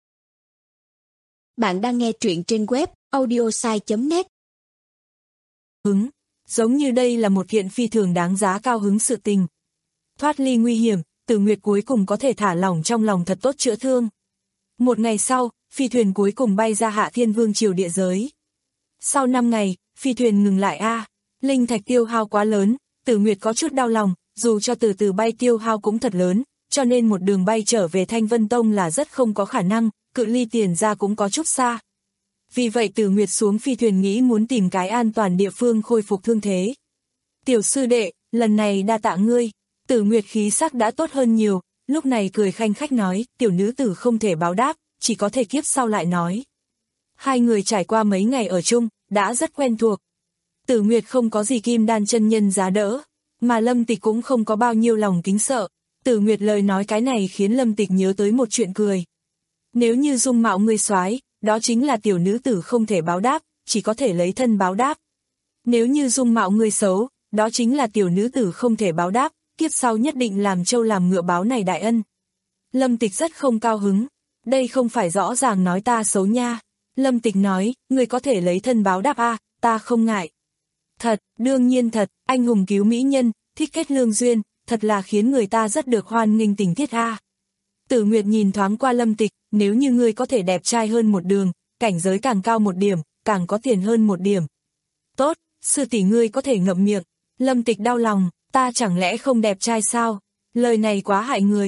Bạn đang nghe truyện trên web audiosai chấm net. Hứng, giống như đây là một kiện phi thường đáng giá cao hứng sự tình. Thoát ly nguy hiểm, Tử Nguyệt cuối cùng có thể thả lỏng trong lòng thật tốt chữa thương. Một ngày sau, phi thuyền cuối cùng bay ra Hạ Thiên Vương triều địa giới. Sau năm ngày, phi thuyền ngừng lại a, linh thạch tiêu hao quá lớn, Tử Nguyệt có chút đau lòng, dù cho từ từ bay tiêu hao cũng thật lớn, cho nên một đường bay trở về Thanh Vân Tông là rất không có khả năng, cự ly tiền ra cũng có chút xa. Vì vậy Tử Nguyệt xuống phi thuyền nghĩ muốn tìm cái an toàn địa phương khôi phục thương thế. Tiểu sư đệ, lần này đa tạ ngươi. Tử Nguyệt khí sắc đã tốt hơn nhiều, lúc này cười khanh khách nói, tiểu nữ tử không thể báo đáp, chỉ có thể kiếp sau lại nói. Hai người trải qua mấy ngày ở chung, đã rất quen thuộc. Tử Nguyệt không có gì kim đan chân nhân giá đỡ, mà Lâm Tịch cũng không có bao nhiêu lòng kính sợ. Tử Nguyệt lời nói cái này khiến Lâm Tịch nhớ tới một chuyện cười. Nếu như dung mạo ngươi soái, đó chính là tiểu nữ tử không thể báo đáp, chỉ có thể lấy thân báo đáp. Nếu như dung mạo ngươi xấu, đó chính là tiểu nữ tử không thể báo đáp, kiếp sau nhất định làm trâu làm ngựa báo này đại ân. Lâm Tịch rất không cao hứng, đây không phải rõ ràng nói ta xấu nha. Lâm Tịch nói, ngươi có thể lấy thân báo đáp a, ta không ngại. Thật, đương nhiên thật, anh hùng cứu mỹ nhân, thích kết lương duyên, thật là khiến người ta rất được hoan nghênh tình thiết a. Tử Nguyệt nhìn thoáng qua Lâm Tịch, nếu như ngươi có thể đẹp trai hơn một đường, cảnh giới càng cao một điểm, càng có tiền hơn một điểm. Tốt, sư tỷ ngươi có thể ngậm miệng. Lâm Tịch đau lòng, ta chẳng lẽ không đẹp trai sao? Lời này quá hại người.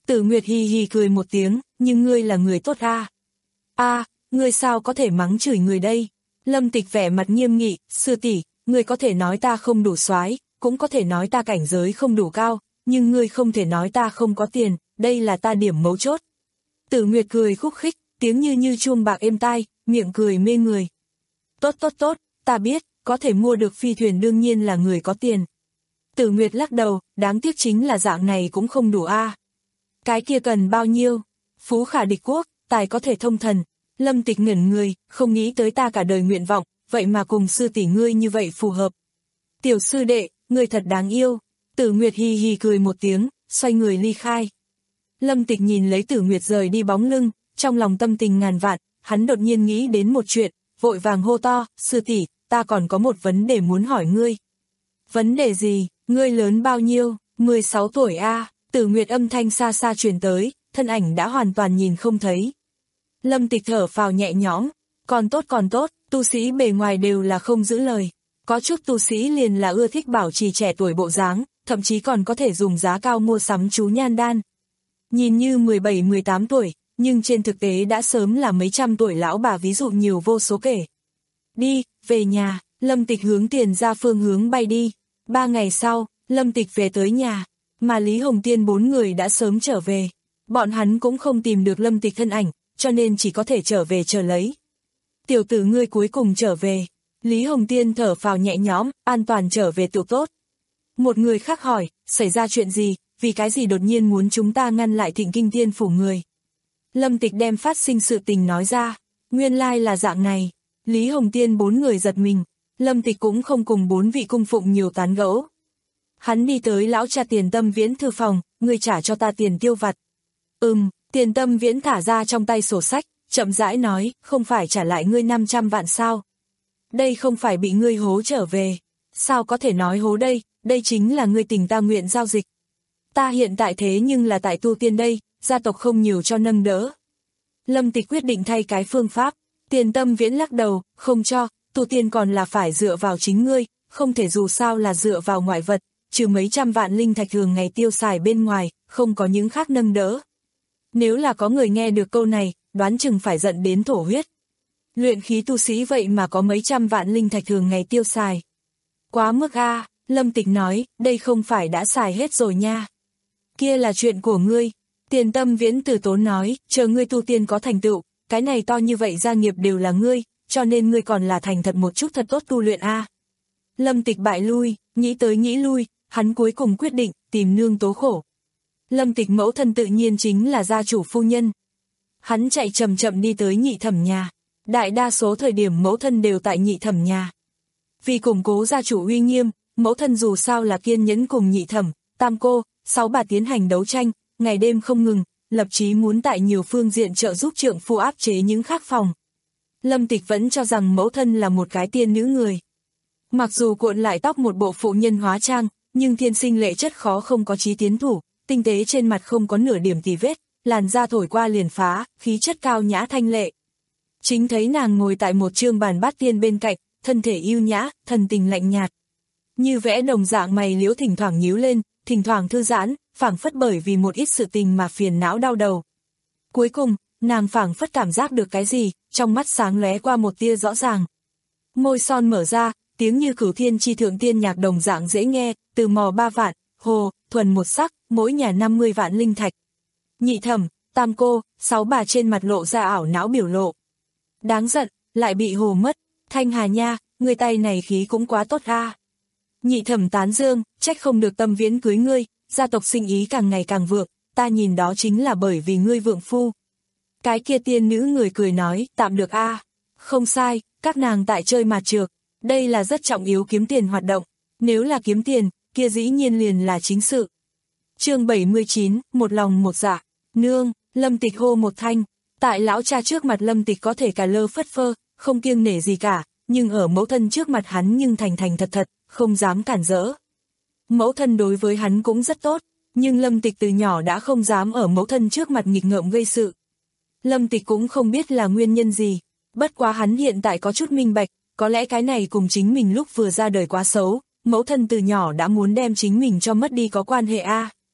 Tử Nguyệt hì hì cười một tiếng, nhưng ngươi là người tốt a. A, ngươi sao có thể mắng chửi người đây? Lâm Tịch vẻ mặt nghiêm nghị, sư tỷ, ngươi có thể nói ta không đủ soái, cũng có thể nói ta cảnh giới không đủ cao, nhưng ngươi không thể nói ta không có tiền, đây là ta điểm mấu chốt. Tử Nguyệt cười khúc khích, tiếng như như chuông bạc êm tai, miệng cười mê người. Tốt tốt tốt, ta biết, có thể mua được phi thuyền đương nhiên là người có tiền. Tử Nguyệt lắc đầu, đáng tiếc chính là dạng này cũng không đủ a. Cái kia cần bao nhiêu? Phú khả địch quốc, tài có thể thông thần. Lâm Tịch ngẩn người, không nghĩ tới ta cả đời nguyện vọng, vậy mà cùng sư tỷ ngươi như vậy phù hợp. Tiểu sư đệ, ngươi thật đáng yêu. Tử Nguyệt hì hì cười một tiếng, xoay người ly khai. Lâm Tịch nhìn lấy Tử Nguyệt rời đi bóng lưng, trong lòng tâm tình ngàn vạn, hắn đột nhiên nghĩ đến một chuyện, vội vàng hô to, sư tỷ, ta còn có một vấn đề muốn hỏi ngươi. Vấn đề gì, ngươi lớn bao nhiêu, mười sáu tuổi a. Tử Nguyệt âm thanh xa xa truyền tới, thân ảnh đã hoàn toàn nhìn không thấy. Lâm Tịch thở phào nhẹ nhõm, còn tốt còn tốt, tu sĩ bề ngoài đều là không giữ lời. Có chút tu sĩ liền là ưa thích bảo trì trẻ tuổi bộ dáng, thậm chí còn có thể dùng giá cao mua sắm chú nhan đan. Nhìn như mười bảy mười tám tuổi, nhưng trên thực tế đã sớm là mấy trăm tuổi lão bà ví dụ nhiều vô số kể. Đi, về nhà, Lâm Tịch hướng tiền ra phương hướng bay đi. Ba ngày sau, Lâm Tịch về tới nhà, mà Lý Hồng Tiên bốn người đã sớm trở về. Bọn hắn cũng không tìm được Lâm Tịch thân ảnh, cho nên chỉ có thể trở về chờ lấy. Tiểu tử ngươi cuối cùng trở về. Lý Hồng Tiên thở phào nhẹ nhõm, an toàn trở về tự tốt. Một người khác hỏi, xảy ra chuyện gì, vì cái gì đột nhiên muốn chúng ta ngăn lại Thịnh Kinh Tiên phủ người. Lâm Tịch đem phát sinh sự tình nói ra, nguyên lai là dạng này. Lý Hồng Tiên bốn người giật mình, Lâm Tịch cũng không cùng bốn vị cung phụng nhiều tán gẫu. Hắn đi tới lão cha Tiền Tâm Viễn thư phòng, ngươi trả cho ta tiền tiêu vặt. Ừm, Tiền Tâm Viễn thả ra trong tay sổ sách, chậm rãi nói, không phải trả lại ngươi năm trăm vạn sao? Đây không phải bị ngươi hố trở về. Sao có thể nói hố đây, đây chính là ngươi tình ta nguyện giao dịch. Ta hiện tại thế nhưng là tại tu tiên đây, gia tộc không nhiều cho nâng đỡ. Lâm Tịch quyết định thay cái phương pháp, Tiền Tâm Viễn lắc đầu, không cho, tu tiên còn là phải dựa vào chính ngươi, không thể dù sao là dựa vào ngoại vật, trừ mấy trăm vạn linh thạch thường ngày tiêu xài bên ngoài, không có những khác nâng đỡ. Nếu là có người nghe được câu này, đoán chừng phải giận đến thổ huyết. Luyện khí tu sĩ vậy mà có mấy trăm vạn linh thạch thường ngày tiêu xài. Quá mức a, Lâm Tịch nói, đây không phải đã xài hết rồi nha. Kia là chuyện của ngươi. Tiền Tâm Viễn từ tốn nói, chờ ngươi tu tiên có thành tựu, cái này to như vậy gia nghiệp đều là ngươi, cho nên ngươi còn là thành thật một chút thật tốt tu luyện a. Lâm Tịch bại lui, nghĩ tới nghĩ lui, hắn cuối cùng quyết định, tìm nương tố khổ. Lâm Tịch mẫu thân tự nhiên chính là gia chủ phu nhân. Hắn chạy chậm chậm đi tới nhị thẩm nhà. Đại đa số thời điểm mẫu thân đều tại nhị thẩm nhà. Vì củng cố gia chủ uy nghiêm, mẫu thân dù sao là kiên nhẫn cùng nhị thẩm, tam cô, sáu bà tiến hành đấu tranh, ngày đêm không ngừng, lập chí muốn tại nhiều phương diện trợ giúp trượng phu áp chế những khác phòng. Lâm Tịch vẫn cho rằng mẫu thân là một cái tiên nữ người. Mặc dù cuộn lại tóc một bộ phụ nhân hóa trang, nhưng thiên sinh lệ chất khó không có chí tiến thủ, tinh tế trên mặt không có nửa điểm tì vết, làn da thổi qua liền phá, khí chất cao nhã thanh lệ. Chính thấy nàng ngồi tại một trương bàn bát tiên bên cạnh, thân thể yêu nhã, thần tình lạnh nhạt. Như vẽ đồng dạng mày liễu thỉnh thoảng nhíu lên, thỉnh thoảng thư giãn, phảng phất bởi vì một ít sự tình mà phiền não đau đầu. Cuối cùng, nàng phảng phất cảm giác được cái gì, trong mắt sáng lóe qua một tia rõ ràng. Môi son mở ra, tiếng như cửu thiên chi thượng tiên nhạc đồng dạng dễ nghe, từ mò ba vạn, hồ, thuần một sắc, mỗi nhà năm mươi vạn linh thạch. Nhị thẩm, tam cô, sáu bà trên mặt lộ ra ảo não biểu lộ. Đáng giận, lại bị hồ mất, Thanh Hà nha, người tay này khí cũng quá tốt a. Nhị thẩm tán dương, trách không được Tâm Viễn cưới ngươi, gia tộc sinh ý càng ngày càng vượng, ta nhìn đó chính là bởi vì ngươi vượng phu. Cái kia tiên nữ người cười nói, tạm được a. Không sai, các nàng tại chơi mạt trược, đây là rất trọng yếu kiếm tiền hoạt động, nếu là kiếm tiền, kia dĩ nhiên liền là chính sự. Chương bảy mươi chín, một lòng một dạ, nương, Lâm Tịch hô một thanh, tại lão cha trước mặt Lâm Tịch có thể cả lơ phất phơ, không kiêng nể gì cả, nhưng ở mẫu thân trước mặt hắn nhưng thành thành thật thật, không dám cản rỡ. Mẫu thân đối với hắn cũng rất tốt, nhưng Lâm Tịch từ nhỏ đã không dám ở mẫu thân trước mặt nghịch ngợm gây sự. Lâm Tịch cũng không biết là nguyên nhân gì, bất quá hắn hiện tại có chút minh bạch, có lẽ cái này cùng chính mình lúc vừa ra đời quá xấu, mẫu thân từ nhỏ đã muốn đem chính mình cho mất đi có quan hệ a.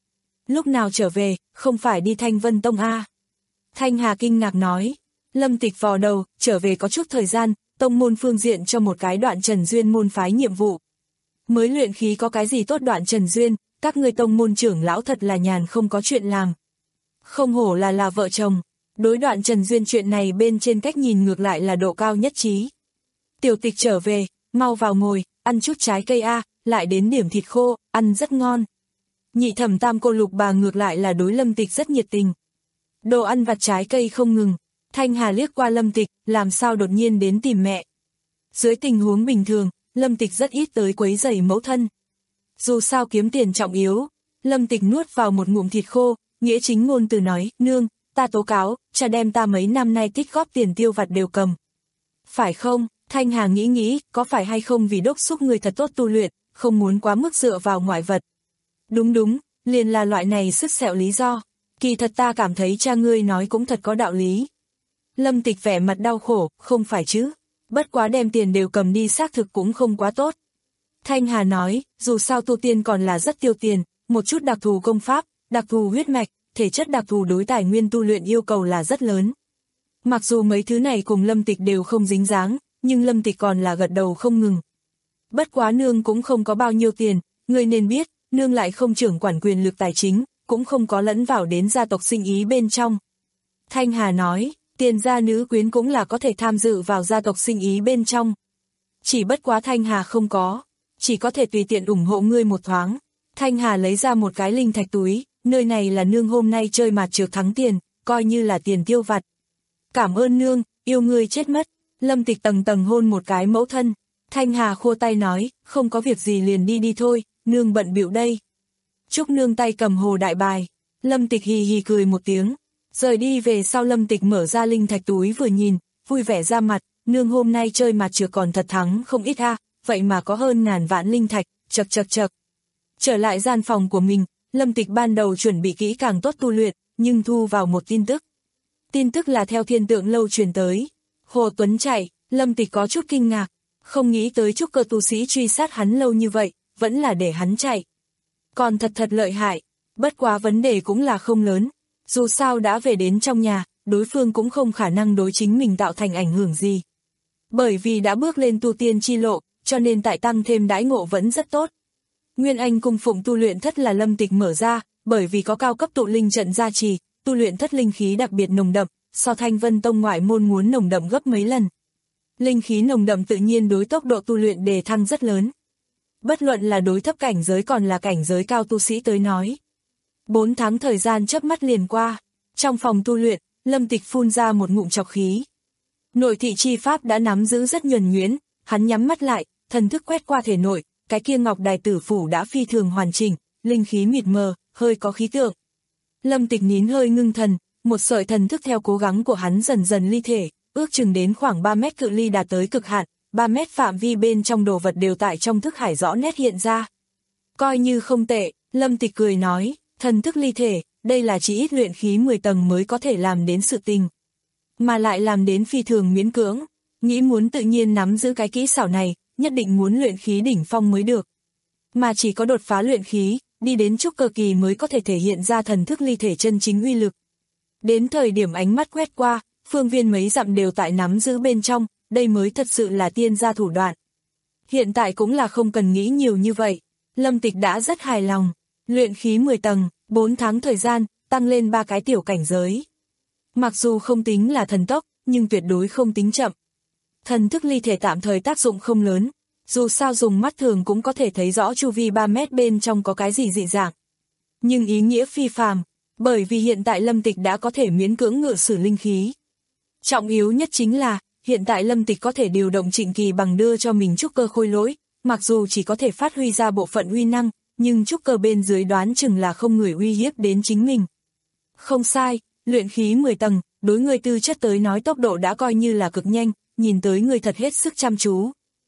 Lúc nào trở về, không phải đi Thanh Vân Tông a? Thanh Hà kinh ngạc nói. Lâm Tịch vò đầu, trở về có chút thời gian, tông môn phương diện cho một cái Đoạn Trần Duyên môn phái nhiệm vụ. Mới luyện khí có cái gì tốt Đoạn Trần Duyên, các ngươi tông môn trưởng lão thật là nhàn không có chuyện làm. Không hổ là là vợ chồng, đối Đoạn Trần Duyên chuyện này bên trên cách nhìn ngược lại là độ cao nhất trí. Tiểu Tịch trở về, mau vào ngồi, ăn chút trái cây a, lại đến điểm thịt khô, ăn rất ngon. Nhị thẩm Tam cô Lục bà ngược lại là đối Lâm Tịch rất nhiệt tình. Đồ ăn vặt trái cây không ngừng. Thanh Hà liếc qua Lâm Tịch, làm sao đột nhiên đến tìm mẹ. Dưới tình huống bình thường, Lâm Tịch rất ít tới quấy rầy mẫu thân. Dù sao kiếm tiền trọng yếu, Lâm Tịch nuốt vào một ngụm thịt khô, nghĩa chính ngôn từ nói, nương, ta tố cáo, cha đem ta mấy năm nay tích góp tiền tiêu vặt đều cầm. Phải không? Thanh Hà nghĩ nghĩ, có phải hay không vì đốc thúc người thật tốt tu luyện, không muốn quá mức dựa vào ngoại vật. Đúng đúng, liền là loại này sức sẹo lý do. Kỳ thật ta cảm thấy cha ngươi nói cũng thật có đạo lý. Lâm Tịch vẻ mặt đau khổ, không phải chứ. Bất quá đem tiền đều cầm đi xác thực cũng không quá tốt. Thanh Hà nói, dù sao tu tiên còn là rất tiêu tiền, một chút đặc thù công pháp, đặc thù huyết mạch, thể chất đặc thù đối tài nguyên tu luyện yêu cầu là rất lớn. Mặc dù mấy thứ này cùng Lâm Tịch đều không dính dáng, nhưng Lâm Tịch còn là gật đầu không ngừng. Bất quá nương cũng không có bao nhiêu tiền, ngươi nên biết, nương lại không trưởng quản quyền lực tài chính, cũng không có lẫn vào đến gia tộc sinh ý bên trong. Thanh Hà nói, tiền gia nữ quyến cũng là có thể tham dự vào gia tộc sinh ý bên trong. Chỉ bất quá Thanh Hà không có, chỉ có thể tùy tiện ủng hộ ngươi một thoáng. Thanh Hà lấy ra một cái linh thạch túi, nơi này là nương hôm nay chơi mạt trược thắng tiền, coi như là tiền tiêu vặt. Cảm ơn nương, yêu ngươi chết mất. Lâm Tịch tầng tầng hôn một cái mẫu thân. Thanh Hà khua tay nói, không có việc gì liền đi đi thôi, nương bận bịu đây. Chúc nương tay cầm hồ đại bài. Lâm Tịch hì hì cười một tiếng. Rời đi về sau Lâm Tịch mở ra linh thạch túi vừa nhìn, vui vẻ ra mặt, nương hôm nay chơi mạt trược còn thật thắng không ít ha, vậy mà có hơn ngàn vạn linh thạch, chật chật chật. Trở lại gian phòng của mình, Lâm Tịch ban đầu chuẩn bị kỹ càng tốt tu luyện, nhưng thu vào một tin tức. Tin tức là theo Thiên Tượng lâu truyền tới. Hồ Tuấn chạy, Lâm Tịch có chút kinh ngạc, không nghĩ tới trúc cơ tu sĩ truy sát hắn lâu như vậy, vẫn là để hắn chạy. Còn thật thật lợi hại, bất quá vấn đề cũng là không lớn, dù sao đã về đến trong nhà, đối phương cũng không khả năng đối chính mình tạo thành ảnh hưởng gì. Bởi vì đã bước lên tu tiên chi lộ, cho nên tại tăng thêm đãi ngộ vẫn rất tốt. Nguyên Anh cung phụng tu luyện thất là Lâm Tịch mở ra, bởi vì có cao cấp tụ linh trận gia trì, tu luyện thất linh khí đặc biệt nồng đậm, so Thanh Vân Tông ngoại môn muốn nồng đậm gấp mấy lần. Linh khí nồng đậm tự nhiên đối tốc độ tu luyện đề thăng rất lớn. Bất luận là đối thấp cảnh giới còn là cảnh giới cao tu sĩ tới nói. Bốn tháng thời gian chớp mắt liền qua, trong phòng tu luyện, Lâm Tịch phun ra một ngụm trọc khí. Nội thị chi pháp đã nắm giữ rất nhuần nhuyễn, hắn nhắm mắt lại, thần thức quét qua thể nội, cái kia ngọc đài tử phủ đã phi thường hoàn chỉnh, linh khí mịt mờ, hơi có khí tượng. Lâm Tịch nín hơi ngưng thần, một sợi thần thức theo cố gắng của hắn dần dần ly thể, ước chừng đến khoảng ba mét cự ly đạt tới cực hạn, ba mét phạm vi bên trong đồ vật đều tại trong thức hải rõ nét hiện ra. Coi như không tệ, Lâm Tịch cười nói, thần thức ly thể, đây là chỉ ít luyện khí mười tầng mới có thể làm đến sự tình. Mà lại làm đến phi thường miễn cưỡng, nghĩ muốn tự nhiên nắm giữ cái kỹ xảo này, nhất định muốn luyện khí đỉnh phong mới được. Mà chỉ có đột phá luyện khí, đi đến trúc cơ kỳ mới có thể thể hiện ra thần thức ly thể chân chính uy lực. Đến thời điểm ánh mắt quét qua, phương viên mấy dặm đều tại nắm giữ bên trong, đây mới thật sự là tiên gia thủ đoạn. Hiện tại cũng là không cần nghĩ nhiều như vậy, Lâm Tịch đã rất hài lòng, luyện khí mười tầng, bốn tháng thời gian, tăng lên ba cái tiểu cảnh giới. Mặc dù không tính là thần tốc, nhưng tuyệt đối không tính chậm. Thần thức ly thể tạm thời tác dụng không lớn, dù sao dùng mắt thường cũng có thể thấy rõ chu vi ba mét bên trong có cái gì dị dạng. Nhưng ý nghĩa phi phàm, bởi vì hiện tại Lâm Tịch đã có thể miễn cưỡng ngự sử linh khí. Trọng yếu nhất chính là, hiện tại Lâm Tịch có thể điều động Trịnh Kỳ Bằng đưa cho mình trúc cơ khôi lỗi, mặc dù chỉ có thể phát huy ra bộ phận uy năng, nhưng trúc cơ bên dưới đoán chừng là không người uy hiếp đến chính mình. Không sai, luyện khí mười tầng, đối người tư chất tới nói tốc độ đã coi như là cực nhanh, nhìn tới người thật hết sức chăm chú.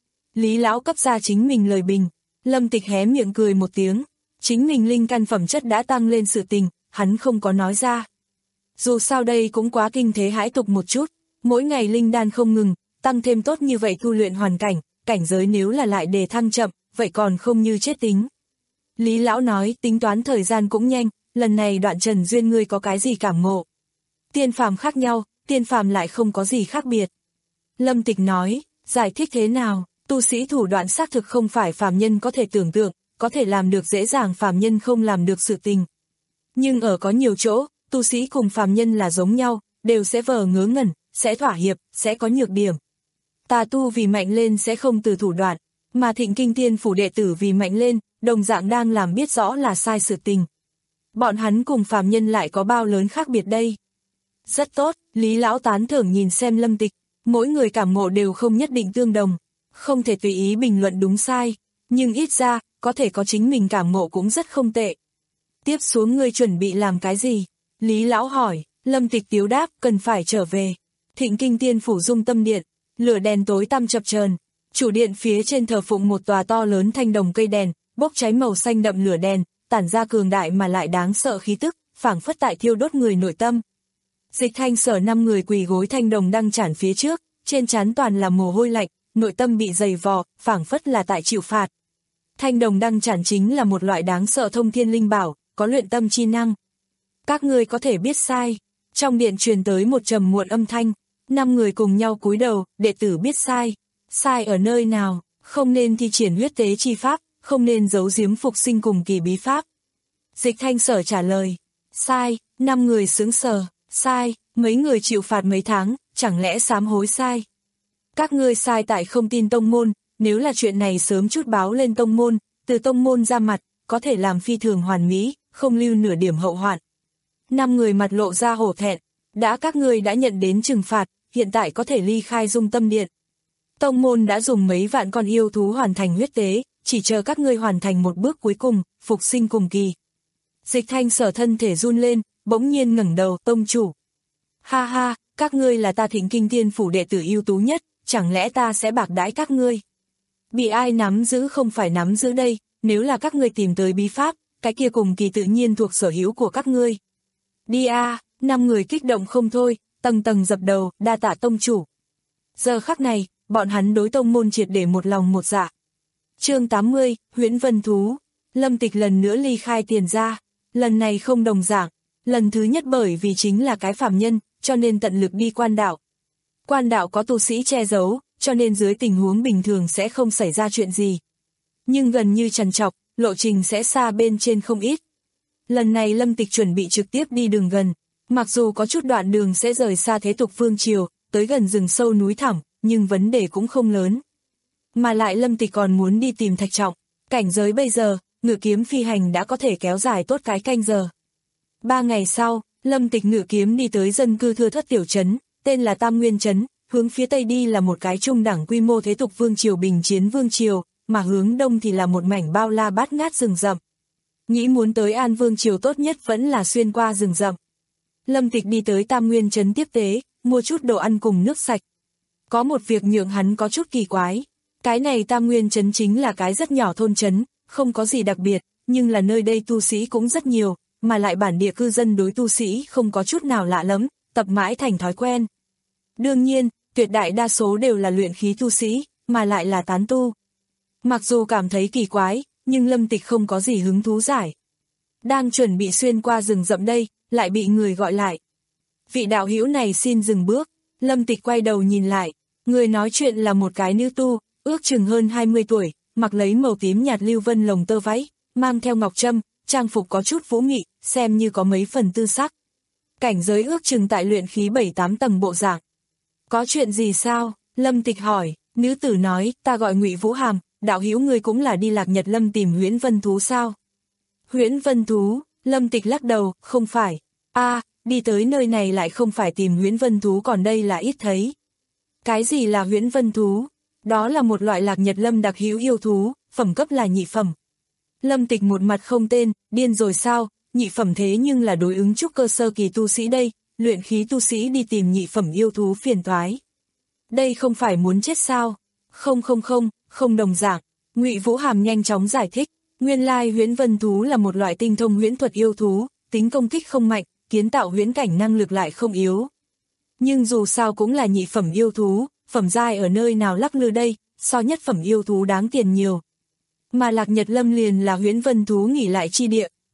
Lý lão cấp ra chính mình lời bình, Lâm Tịch hé miệng cười một tiếng, chính mình linh căn phẩm chất đã tăng lên sự tình, hắn không có nói ra. Dù sao đây cũng quá kinh thế hãi tục một chút, mỗi ngày linh đan không ngừng, tăng thêm tốt như vậy tu luyện hoàn cảnh, cảnh giới nếu là lại đề thăng chậm, vậy còn không như chết tính. Lý lão nói tính toán thời gian cũng nhanh, lần này đoạn trần duyên ngươi có cái gì cảm ngộ? Tiên phàm khác nhau, tiên phàm lại không có gì khác biệt. Lâm Tịch nói, giải thích thế nào, tu sĩ thủ đoạn xác thực không phải phàm nhân có thể tưởng tượng, có thể làm được dễ dàng phàm nhân không làm được sự tình. Nhưng ở có nhiều chỗ, tu sĩ cùng phàm nhân là giống nhau, đều sẽ vờ ngớ ngẩn, sẽ thỏa hiệp, sẽ có nhược điểm. Tà tu vì mạnh lên sẽ không từ thủ đoạn, mà Thịnh Kinh Tiên phủ đệ tử vì mạnh lên, đồng dạng đang làm biết rõ là sai sự tình. Bọn hắn cùng phàm nhân lại có bao lớn khác biệt đây? Rất tốt, Lý Lão tán thưởng nhìn xem Lâm Tịch, mỗi người cảm ngộ đều không nhất định tương đồng, không thể tùy ý bình luận đúng sai, nhưng ít ra, có thể có chính mình cảm ngộ cũng rất không tệ. Tiếp xuống ngươi chuẩn bị làm cái gì? Lý Lão hỏi. Lâm Tịch tiếu đáp, cần phải trở về. Thịnh Kinh Tiên phủ dung tâm điện, lửa đèn tối tăm chập chờn, chủ điện phía trên thờ phụng một tòa to lớn thanh đồng cây đèn, bốc cháy màu xanh đậm lửa đèn, tản ra cường đại mà lại đáng sợ khí tức, phảng phất tại thiêu đốt người nội tâm. Dịch Thanh Sở năm người quỳ gối thanh đồng đăng chản phía trước, trên trán toàn là mồ hôi lạnh, nội tâm bị dày vò, phảng phất là tại chịu phạt. Thanh đồng đăng chản chính là một loại đáng sợ thông thiên linh bảo, có luyện tâm chi năng. Các ngươi có thể biết sai. Trong điện truyền tới một trầm muộn âm thanh, năm người cùng nhau cúi đầu, đệ tử biết sai. Sai ở nơi nào, không nên thi triển huyết tế chi pháp, không nên giấu giếm phục sinh cùng kỳ bí pháp. Dịch Thanh Sở trả lời, sai, năm người sững sờ, sai, mấy người chịu phạt mấy tháng, chẳng lẽ sám hối sai. Các ngươi sai tại không tin tông môn, nếu là chuyện này sớm chút báo lên tông môn, từ tông môn ra mặt, có thể làm phi thường hoàn mỹ, không lưu nửa điểm hậu hoạn. Năm người mặt lộ ra hổ thẹn, đã các ngươi đã nhận đến trừng phạt, hiện tại có thể ly khai dung tâm điện. Tông môn đã dùng mấy vạn con yêu thú hoàn thành huyết tế, chỉ chờ các ngươi hoàn thành một bước cuối cùng, phục sinh cùng kỳ. Dịch Thanh Sở thân thể run lên, bỗng nhiên ngẩng đầu, tông chủ. Ha ha, các ngươi là ta Thịnh Kinh Tiên phủ đệ tử ưu tú nhất, chẳng lẽ ta sẽ bạc đãi các ngươi? Bị ai nắm giữ không phải nắm giữ đây, nếu là các ngươi tìm tới bí pháp, cái kia cùng kỳ tự nhiên thuộc sở hữu của các ngươi. Đi a, à, năm người kích động không thôi, tầng tầng dập đầu, đa tạ tông chủ. Giờ khắc này, bọn hắn đối tông môn triệt để một lòng một dạ. Chương tám mươi, Huyễn Vân Thú. Lâm Tịch lần nữa ly khai Tiền gia, lần này không đồng dạng, lần thứ nhất bởi vì chính là cái phàm nhân, cho nên tận lực đi quan đạo. Quan đạo có tu sĩ che giấu, cho nên dưới tình huống bình thường sẽ không xảy ra chuyện gì. Nhưng gần như trằn trọc, lộ trình sẽ xa bên trên không ít. Lần này Lâm Tịch chuẩn bị trực tiếp đi đường gần, mặc dù có chút đoạn đường sẽ rời xa thế tục vương triều, tới gần rừng sâu núi thẳm, nhưng vấn đề cũng không lớn. Mà lại Lâm Tịch còn muốn đi tìm Thạch Trọng, cảnh giới bây giờ, ngự kiếm phi hành đã có thể kéo dài tốt cái canh giờ. Ba ngày sau, Lâm Tịch ngự kiếm đi tới dân cư thưa thớt tiểu trấn, tên là Tam Nguyên Trấn, hướng phía tây đi là một cái trung đẳng quy mô thế tục vương triều bình chiến vương triều, mà hướng đông thì là một mảnh bao la bát ngát rừng rậm. Nghĩ muốn tới An Vương triều tốt nhất vẫn là xuyên qua rừng rậm. Lâm Tịch đi tới Tam Nguyên Trấn tiếp tế, mua chút đồ ăn cùng nước sạch. Có một việc nhượng hắn có chút kỳ quái. Cái này Tam Nguyên Trấn chính là cái rất nhỏ thôn trấn, không có gì đặc biệt, nhưng là nơi đây tu sĩ cũng rất nhiều, mà lại bản địa cư dân đối tu sĩ không có chút nào lạ lẫm, tập mãi thành thói quen. Đương nhiên, tuyệt đại đa số đều là luyện khí tu sĩ, mà lại là tán tu. Mặc dù cảm thấy kỳ quái, nhưng Lâm Tịch không có gì hứng thú giải. Đang chuẩn bị xuyên qua rừng rậm đây, lại bị người gọi lại. Vị đạo hữu này xin dừng bước, Lâm Tịch quay đầu nhìn lại, người nói chuyện là một cái nữ tu, ước chừng hơn hai mươi tuổi, mặc lấy màu tím nhạt lưu vân lồng tơ váy, mang theo ngọc trâm, trang phục có chút vũ nghị, xem như có mấy phần tư sắc. Cảnh giới ước chừng tại luyện khí bảy tám tầng bộ dạng. Có chuyện gì sao? Lâm Tịch hỏi, nữ tử nói, ta gọi Ngụy Vũ Hàm, đạo hữu ngươi cũng là đi Lạc Nhật Lâm tìm Huyễn Vân Thú sao? Huyễn Vân Thú, Lâm Tịch lắc đầu, không phải. A, đi tới nơi này lại không phải tìm Huyễn Vân Thú còn đây là ít thấy. Cái gì là Huyễn Vân Thú? Đó là một loại Lạc Nhật Lâm đặc hữu yêu thú, phẩm cấp là nhị phẩm. Lâm Tịch một mặt không tên, điên rồi sao, nhị phẩm thế nhưng là đối ứng trúc cơ sơ kỳ tu sĩ đây, luyện khí tu sĩ đi tìm nhị phẩm yêu thú phiền toái. Đây không phải muốn chết sao? Không không không, không đồng dạng. Ngụy Vũ Hàm nhanh chóng giải thích, nguyên lai Huyễn Vân Thú là một loại tinh thông huyễn thuật yêu thú, tính công kích không mạnh, kiến tạo huyễn cảnh năng lực lại không yếu. Nhưng dù sao cũng là nhị phẩm yêu thú, phẩm giai ở nơi nào lắc lư đây, so nhất phẩm yêu thú đáng tiền nhiều. Mà Lạc Nhật Lâm liền là Huyễn Vân Thú nghỉ lại chi địa,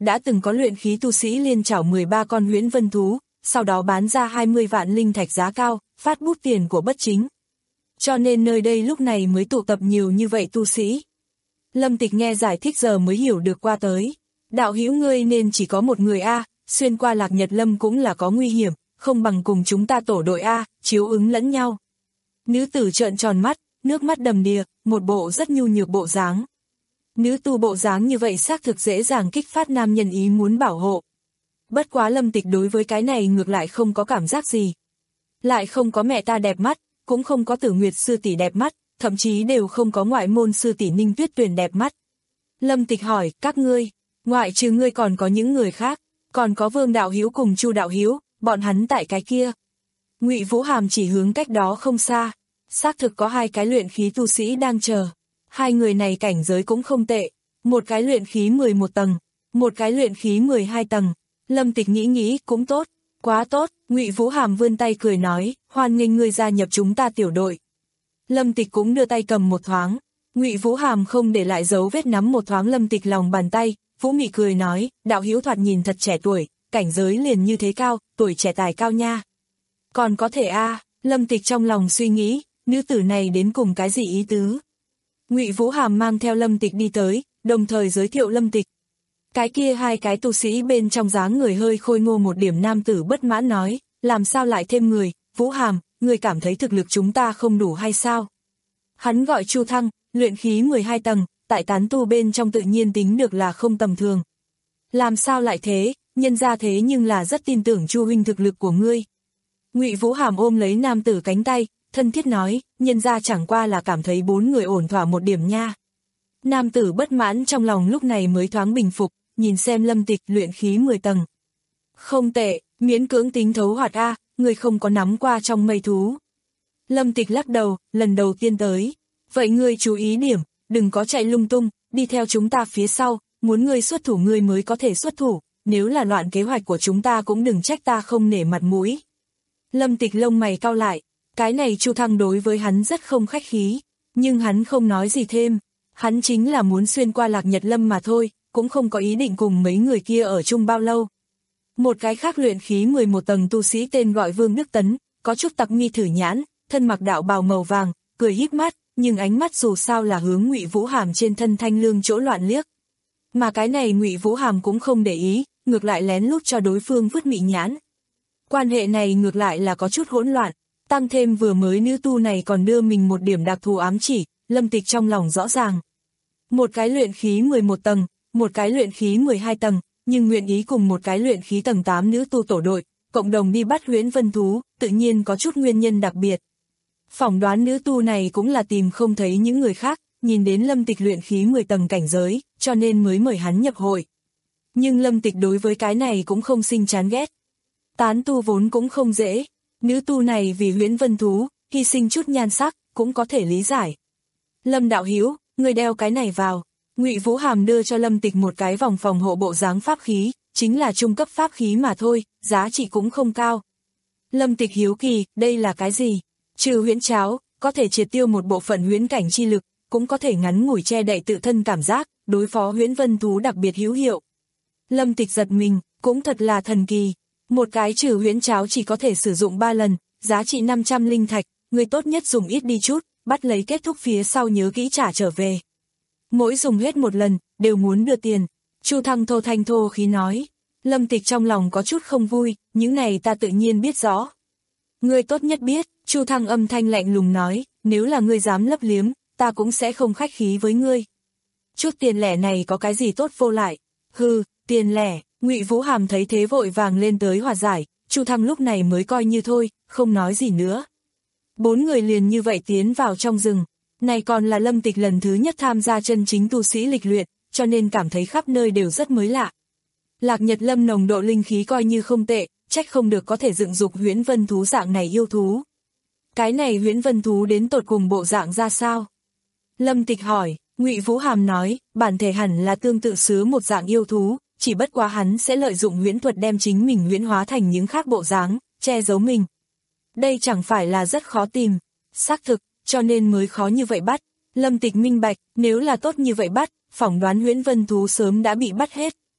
đã từng có luyện khí tu sĩ liên chảo mười ba con huyễn vân thú, sau đó bán ra hai mươi vạn linh thạch giá cao, phát bút tiền của bất chính. Cho nên nơi đây lúc này mới tụ tập nhiều như vậy tu sĩ. Lâm Tịch nghe giải thích giờ mới hiểu được qua tới. Đạo hữu ngươi nên chỉ có một người a, xuyên qua Lạc Nhật Lâm cũng là có nguy hiểm, không bằng cùng chúng ta tổ đội a, chiếu ứng lẫn nhau. Nữ tử trợn tròn mắt, nước mắt đầm đìa, một bộ rất nhu nhược bộ dáng. Nữ tu bộ dáng như vậy xác thực dễ dàng kích phát nam nhân ý muốn bảo hộ. Bất quá Lâm Tịch đối với cái này ngược lại không có cảm giác gì. Lại không có mẹ ta đẹp mắt, cũng không có Tử Nguyệt sư tỷ đẹp mắt, thậm chí đều không có ngoại môn sư tỷ Ninh Tuyết Tuyền đẹp mắt. Lâm Tịch hỏi, các ngươi, ngoại trừ ngươi còn có những người khác, còn có Vương đạo hữu cùng Chu đạo hữu, bọn hắn tại cái kia. Ngụy Vũ Hàm chỉ hướng cách đó không xa, xác thực có hai cái luyện khí tu sĩ đang chờ. Hai người này cảnh giới cũng không tệ, một cái luyện khí mười một tầng, một cái luyện khí mười hai tầng. Lâm Tịch nghĩ nghĩ, cũng tốt, quá tốt. Ngụy Vũ Hàm vươn tay cười nói, hoan nghênh ngươi gia nhập chúng ta tiểu đội. Lâm Tịch cũng đưa tay cầm một thoáng, Ngụy Vũ Hàm không để lại dấu vết nắm một thoáng Lâm Tịch lòng bàn tay, Vũ Mị cười nói, đạo hữu thoạt nhìn thật trẻ tuổi, cảnh giới liền như thế cao, tuổi trẻ tài cao nha. Còn có thể a, à, Lâm Tịch trong lòng suy nghĩ, nữ tử này đến cùng cái gì ý tứ. Ngụy Vũ Hàm mang theo Lâm Tịch đi tới, đồng thời giới thiệu Lâm Tịch. Cái kia hai cái tu sĩ bên trong dáng người hơi khôi ngô một điểm nam tử bất mãn nói, làm sao lại thêm người, Vũ Hàm, người cảm thấy thực lực chúng ta không đủ hay sao? Hắn gọi Chu Thăng, luyện khí mười hai tầng, tại tán tu bên trong tự nhiên tính được là không tầm thường. Làm sao lại thế, nhân ra thế nhưng là rất tin tưởng Chu huynh thực lực của ngươi. Ngụy Vũ Hàm ôm lấy nam tử cánh tay, thân thiết nói, nhân ra chẳng qua là cảm thấy bốn người ổn thỏa một điểm nha. Nam tử bất mãn trong lòng lúc này mới thoáng bình phục, nhìn xem Lâm Tịch luyện khí mười tầng. Không tệ, miễn cưỡng tính thấu hoạt a, người không có nắm qua trong mây thú. Lâm Tịch lắc đầu, lần đầu tiên tới. Vậy ngươi chú ý điểm, đừng có chạy lung tung, đi theo chúng ta phía sau, muốn ngươi xuất thủ ngươi mới có thể xuất thủ, nếu là loạn kế hoạch của chúng ta cũng đừng trách ta không nể mặt mũi. Lâm Tịch lông mày cau lại, cái này Chu Thăng đối với hắn rất không khách khí, nhưng hắn không nói gì thêm, hắn chính là muốn xuyên qua Lạc Nhật Lâm mà thôi, cũng không có ý định cùng mấy người kia ở chung bao lâu. Một cái khác luyện khí mười một tầng tu sĩ tên gọi Vương Đức Tấn, có chút tặc mi thử nhãn, thân mặc đạo bào màu vàng, cười híp mắt, nhưng ánh mắt dù sao là hướng Ngụy Vũ Hàm trên thân thanh lương chỗ loạn liếc. Mà cái này Ngụy Vũ Hàm cũng không để ý, ngược lại lén lút cho đối phương vứt mị nhãn. Quan hệ này ngược lại là có chút hỗn loạn, tăng thêm vừa mới nữ tu này còn đưa mình một điểm đặc thù ám chỉ, Lâm Tịch trong lòng rõ ràng. Một cái luyện khí mười một tầng, một cái luyện khí mười hai tầng, nhưng nguyện ý cùng một cái luyện khí tầng tám nữ tu tổ đội, cộng đồng đi bắt huyễn vân thú, tự nhiên có chút nguyên nhân đặc biệt. Phỏng đoán nữ tu này cũng là tìm không thấy những người khác, nhìn đến Lâm Tịch luyện khí mười tầng cảnh giới, cho nên mới mời hắn nhập hội. Nhưng Lâm Tịch đối với cái này cũng không sinh chán ghét. Tán tu vốn cũng không dễ, nữ tu này vì huyễn vân thú, hy sinh chút nhan sắc, cũng có thể lý giải. Lâm đạo hữu, người đeo cái này vào. Ngụy Vũ Hàm đưa cho Lâm Tịch một cái vòng phòng hộ bộ dáng pháp khí, chính là trung cấp pháp khí mà thôi, giá trị cũng không cao. Lâm Tịch hiếu kỳ, đây là cái gì? Trừ huyễn cháo, có thể triệt tiêu một bộ phận huyễn cảnh chi lực, cũng có thể ngắn ngủi che đậy tự thân cảm giác, đối phó huyễn vân thú đặc biệt hữu hiệu. Lâm Tịch giật mình, cũng thật là thần kỳ. Một cái trừ huyễn cháo chỉ có thể sử dụng ba lần, giá trị năm trăm linh thạch, người tốt nhất dùng ít đi chút, bắt lấy kết thúc phía sau nhớ kỹ trả trở về. Mỗi dùng hết một lần, đều muốn đưa tiền. Chu Thăng thô thanh thô khí nói. Lâm Tịch trong lòng có chút không vui, những này ta tự nhiên biết rõ. Ngươi tốt nhất biết, Chu Thăng âm thanh lạnh lùng nói, nếu là ngươi dám lấp liếm, ta cũng sẽ không khách khí với ngươi. Chút tiền lẻ này có cái gì tốt vô lại? Hừ, tiền lẻ. Ngụy Vũ Hàm thấy thế vội vàng lên tới hòa giải, Chu Thăng lúc này mới coi như thôi, không nói gì nữa. Bốn người liền như vậy tiến vào trong rừng. Này còn là Lâm Tịch lần thứ nhất tham gia chân chính tu sĩ lịch luyện, cho nên cảm thấy khắp nơi đều rất mới lạ. Lạc Nhật Lâm nồng độ linh khí coi như không tệ, trách không được có thể dựng dục huyễn vân thú dạng này yêu thú. Cái này huyễn vân thú đến tột cùng bộ dạng ra sao? Lâm Tịch hỏi, Ngụy Vũ Hàm nói, bản thể hẳn là tương tự xứ một dạng yêu thú, chỉ bất quá hắn sẽ lợi dụng huyễn thuật đem chính mình huyễn hóa thành những khác bộ dáng, che giấu mình. Đây chẳng phải là rất khó tìm, xác thực, cho nên mới khó như vậy bắt. Lâm Tịch minh bạch, nếu là tốt như vậy bắt, phỏng đoán huyễn vân thú sớm đã bị bắt hết.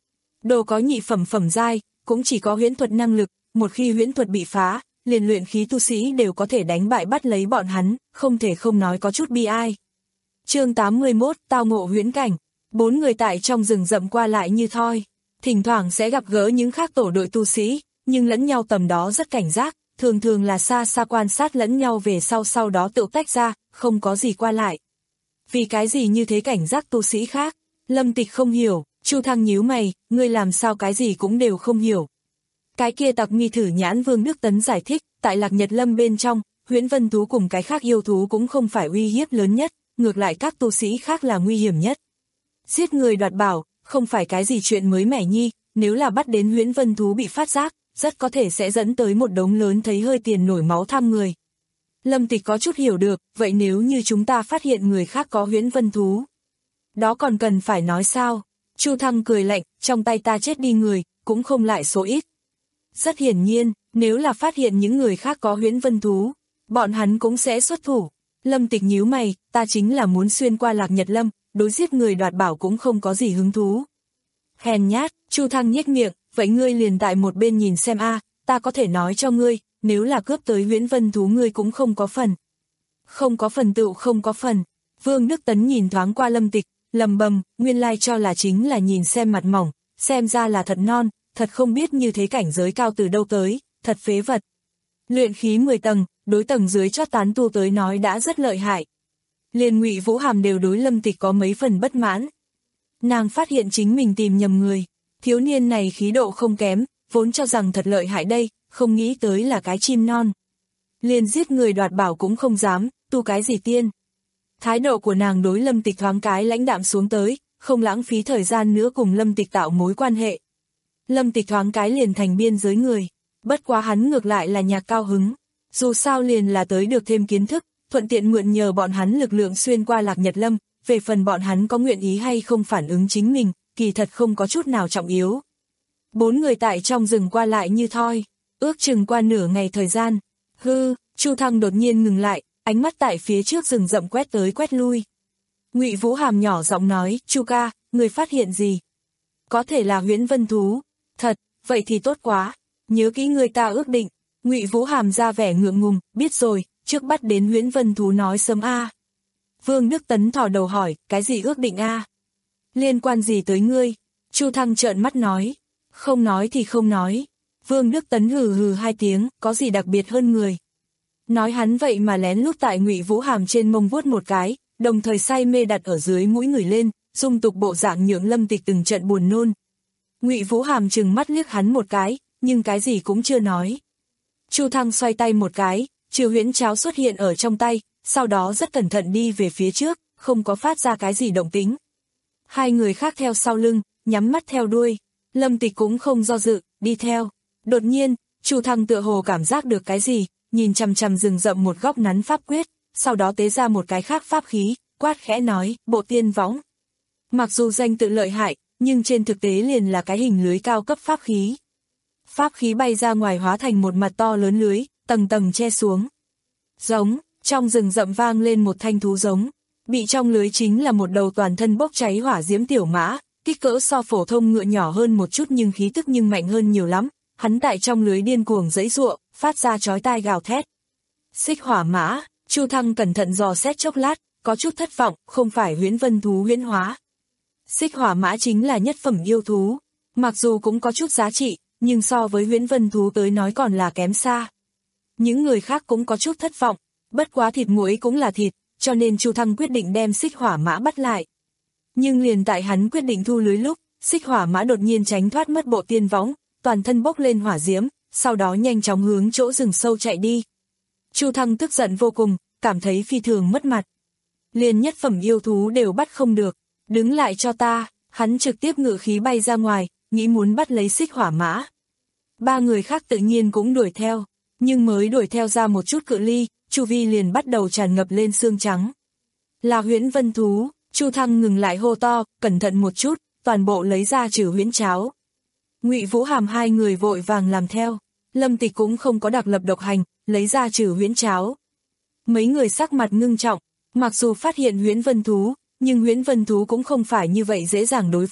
Đồ có nhị phẩm phẩm giai, cũng chỉ có huyễn thuật năng lực, một khi huyễn thuật bị phá, liền luyện khí tu sĩ đều có thể đánh bại bắt lấy bọn hắn, không thể không nói có chút bi ai. Chương tám mươi mốt, tao ngộ huyễn cảnh. Bốn người tại trong rừng rậm qua lại như thoi, thỉnh thoảng sẽ gặp gỡ những khác tổ đội tu sĩ, nhưng lẫn nhau tầm đó rất cảnh giác, thường thường là xa xa quan sát lẫn nhau về sau sau đó tự tách ra, không có gì qua lại. Vì cái gì như thế cảnh giác tu sĩ khác? Lâm Tịch không hiểu, Chu Thăng nhíu mày, ngươi làm sao cái gì cũng đều không hiểu. Cái kia tặc nghi thử nhãn Vương Đức Tấn giải thích, tại Lạc Nhật Lâm bên trong, huyễn vân thú cùng cái khác yêu thú cũng không phải uy hiếp lớn nhất, ngược lại các tu sĩ khác là nguy hiểm nhất. Giết người đoạt bảo, không phải cái gì chuyện mới mẻ nhi, nếu là bắt đến huyễn vân thú bị phát giác, rất có thể sẽ dẫn tới một đống lớn thấy hơi tiền nổi máu tham người. Lâm Tịch có chút hiểu được, vậy nếu như chúng ta phát hiện người khác có huyễn vân thú, đó còn cần phải nói sao? Chu Thăng cười lạnh, trong tay ta chết đi người, cũng không lại số ít. Rất hiển nhiên, nếu là phát hiện những người khác có huyễn vân thú, bọn hắn cũng sẽ xuất thủ. Lâm Tịch nhíu mày, ta chính là muốn xuyên qua Lạc Nhật Lâm, đối giết người đoạt bảo cũng không có gì hứng thú. Hèn nhát, Chu Thăng nhếch miệng, vậy ngươi liền tại một bên nhìn xem a, ta có thể nói cho ngươi, nếu là cướp tới huyễn vân thú ngươi cũng không có phần. Không có phần tựu không có phần. Vương Đức Tấn nhìn thoáng qua Lâm Tịch, lầm bầm, nguyên lai cho là chính là nhìn xem mặt mỏng, xem ra là thật non, thật không biết như thế cảnh giới cao từ đâu tới, thật phế vật. Luyện khí mười tầng, đối tầng dưới chót tán tu tới nói đã rất lợi hại. Liền Ngụy Vũ Hàm đều đối Lâm Tịch có mấy phần bất mãn. Nàng phát hiện chính mình tìm nhầm người, thiếu niên này khí độ không kém, vốn cho rằng thật lợi hại đây, không nghĩ tới là cái chim non. Liền giết người đoạt bảo cũng không dám, tu cái gì tiên. Thái độ của nàng đối Lâm Tịch thoáng cái lãnh đạm xuống tới, không lãng phí thời gian nữa cùng Lâm Tịch tạo mối quan hệ. Lâm Tịch thoáng cái liền thành biên giới người, bất quá hắn ngược lại là nhạc cao hứng, dù sao liền là tới được thêm kiến thức, thuận tiện mượn nhờ bọn hắn lực lượng xuyên qua Lạc Nhật Lâm, về phần bọn hắn có nguyện ý hay không phản ứng chính mình, kỳ thật không có chút nào trọng yếu. Bốn người tại trong rừng qua lại như thoi, ước chừng qua nửa ngày thời gian, hư, Chu Thăng đột nhiên ngừng lại, ánh mắt tại phía trước rừng rậm quét tới quét lui. Ngụy Vũ Hàm nhỏ giọng nói, Chu ca, người phát hiện gì? Có thể là huyễn vân thú. Thật, vậy thì tốt quá, nhớ kỹ người ta ước định. Ngụy Vũ Hàm ra vẻ ngượng ngùng, biết rồi, trước bắt đến huyễn vân thú nói sớm a. Vương Đức Tấn thò đầu hỏi, cái gì ước định a? Liên quan gì tới ngươi? Chu Thăng trợn mắt nói, không nói thì không nói. Vương Đức Tấn hừ hừ hai tiếng, có gì đặc biệt hơn người? Nói hắn vậy mà lén lút tại Ngụy Vũ Hàm trên mông vuốt một cái, đồng thời say mê đặt ở dưới mũi người lên, dung tục bộ dạng nhượng Lâm Tịch từng trận buồn nôn. Ngụy Vũ Hàm trừng mắt liếc hắn một cái, nhưng cái gì cũng chưa nói. Chu Thăng xoay tay một cái, Trừ huyễn cháo xuất hiện ở trong tay, sau đó rất cẩn thận đi về phía trước, không có phát ra cái gì động tĩnh. Hai người khác theo sau lưng, nhắm mắt theo đuôi, Lâm Tịch cũng không do dự, đi theo. Đột nhiên, Chu Thăng tựa hồ cảm giác được cái gì, nhìn chằm chằm rừng rậm một góc nắn pháp quyết, sau đó tế ra một cái khác pháp khí, quát khẽ nói, bộ tiên võng. Mặc dù danh tự lợi hại, nhưng trên thực tế liền là cái hình lưới cao cấp pháp khí. Pháp khí bay ra ngoài hóa thành một mặt to lớn lưới, tầng tầng che xuống. Giống, trong rừng rậm vang lên một thanh thú giống, bị trong lưới chính là một đầu toàn thân bốc cháy hỏa diễm tiểu mã, kích cỡ so phổ thông ngựa nhỏ hơn một chút nhưng khí tức nhưng mạnh hơn nhiều lắm, hắn tại trong lưới điên cuồng giãy giụa, phát ra chói tai gào thét. Xích hỏa mã, Chu Thăng cẩn thận dò xét chốc lát, có chút thất vọng, không phải huyễn vân thú huyễn hóa. Xích hỏa mã chính là nhất phẩm yêu thú, mặc dù cũng có chút giá trị, nhưng so với huyễn vân thú tới nói còn là kém xa. Những người khác cũng có chút thất vọng, bất quá thịt muối cũng là thịt, cho nên Chu Thăng quyết định đem xích hỏa mã bắt lại. Nhưng liền tại hắn quyết định thu lưới lúc, xích hỏa mã đột nhiên tránh thoát mất bộ tiên võng, toàn thân bốc lên hỏa diễm, sau đó nhanh chóng hướng chỗ rừng sâu chạy đi. Chu Thăng tức giận vô cùng, cảm thấy phi thường mất mặt. Liền nhất phẩm yêu thú đều bắt không được, đứng lại cho ta, hắn trực tiếp ngự khí bay ra ngoài, nghĩ muốn bắt lấy xích hỏa mã. Ba người khác tự nhiên cũng đuổi theo, nhưng mới đuổi theo ra một chút cự ly, chu vi liền bắt đầu tràn ngập lên xương trắng. Là huyễn vân thú, Chu Thăng ngừng lại hô to, cẩn thận một chút, toàn bộ lấy ra trừ huyễn cháo. Ngụy Vũ Hàm hai người vội vàng làm theo, Lâm Tịch cũng không có đặc lập độc hành, lấy ra trừ huyễn cháo. Mấy người sắc mặt ngưng trọng, mặc dù phát hiện huyễn vân thú, nhưng huyễn vân thú cũng không phải như vậy dễ dàng đối phó,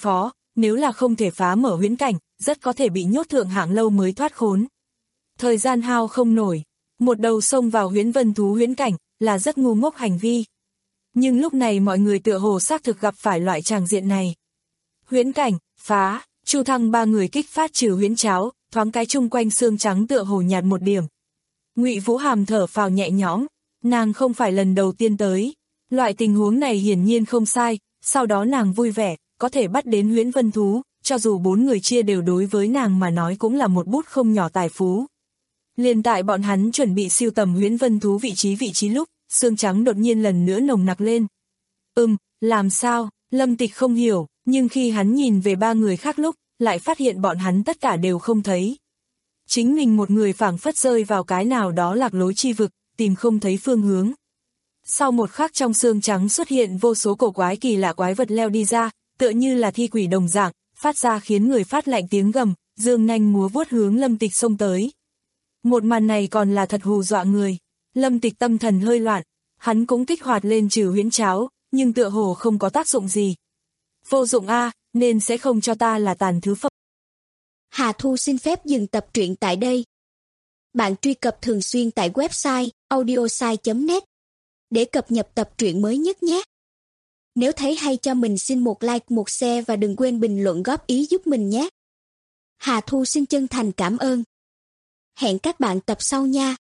nếu là không thể phá mở huyễn cảnh, rất có thể bị nhốt thượng hạng lâu mới thoát khốn. Thời gian hao không nổi, một đầu xông vào huyễn vân thú huyễn cảnh, là rất ngu ngốc hành vi. Nhưng lúc này mọi người tựa hồ xác thực gặp phải loại tràng diện này. Huyễn cảnh, phá, Chu Thăng ba người kích phát trừ huyễn cháo, thoáng cái chung quanh xương trắng tựa hồ nhạt một điểm. Ngụy Vũ Hàm thở phào nhẹ nhõm, nàng không phải lần đầu tiên tới. Loại tình huống này hiển nhiên không sai, sau đó nàng vui vẻ, có thể bắt đến huyễn vân thú, cho dù bốn người chia đều đối với nàng mà nói cũng là một bút không nhỏ tài phú. Liền tại bọn hắn chuẩn bị siêu tầm huyễn vân thú vị trí vị trí lúc, xương trắng đột nhiên lần nữa nồng nặc lên. Ừm, làm sao, Lâm Tịch không hiểu, nhưng khi hắn nhìn về ba người khác lúc, lại phát hiện bọn hắn tất cả đều không thấy. Chính mình một người phảng phất rơi vào cái nào đó lạc lối chi vực, tìm không thấy phương hướng. Sau một khắc trong xương trắng xuất hiện vô số cổ quái kỳ lạ quái vật leo đi ra, tựa như là thi quỷ đồng dạng, phát ra khiến người phát lạnh tiếng gầm, dương nanh múa vuốt hướng Lâm Tịch xông tới. Một màn này còn là thật hù dọa người. Lâm Tịch tâm thần hơi loạn, hắn cũng kích hoạt lên trừ huyễn cháo, nhưng tựa hồ không có tác dụng gì. Vô dụng a, nên sẽ không cho ta là tàn thứ phẩm. Hà Thu xin phép dừng tập truyện tại đây. Bạn truy cập thường xuyên tại website audiosai chấm net để cập nhật tập truyện mới nhất nhé. Nếu thấy hay cho mình xin một like, một share và đừng quên bình luận góp ý giúp mình nhé. Hà Thu xin chân thành cảm ơn. Hẹn các bạn tập sau nha.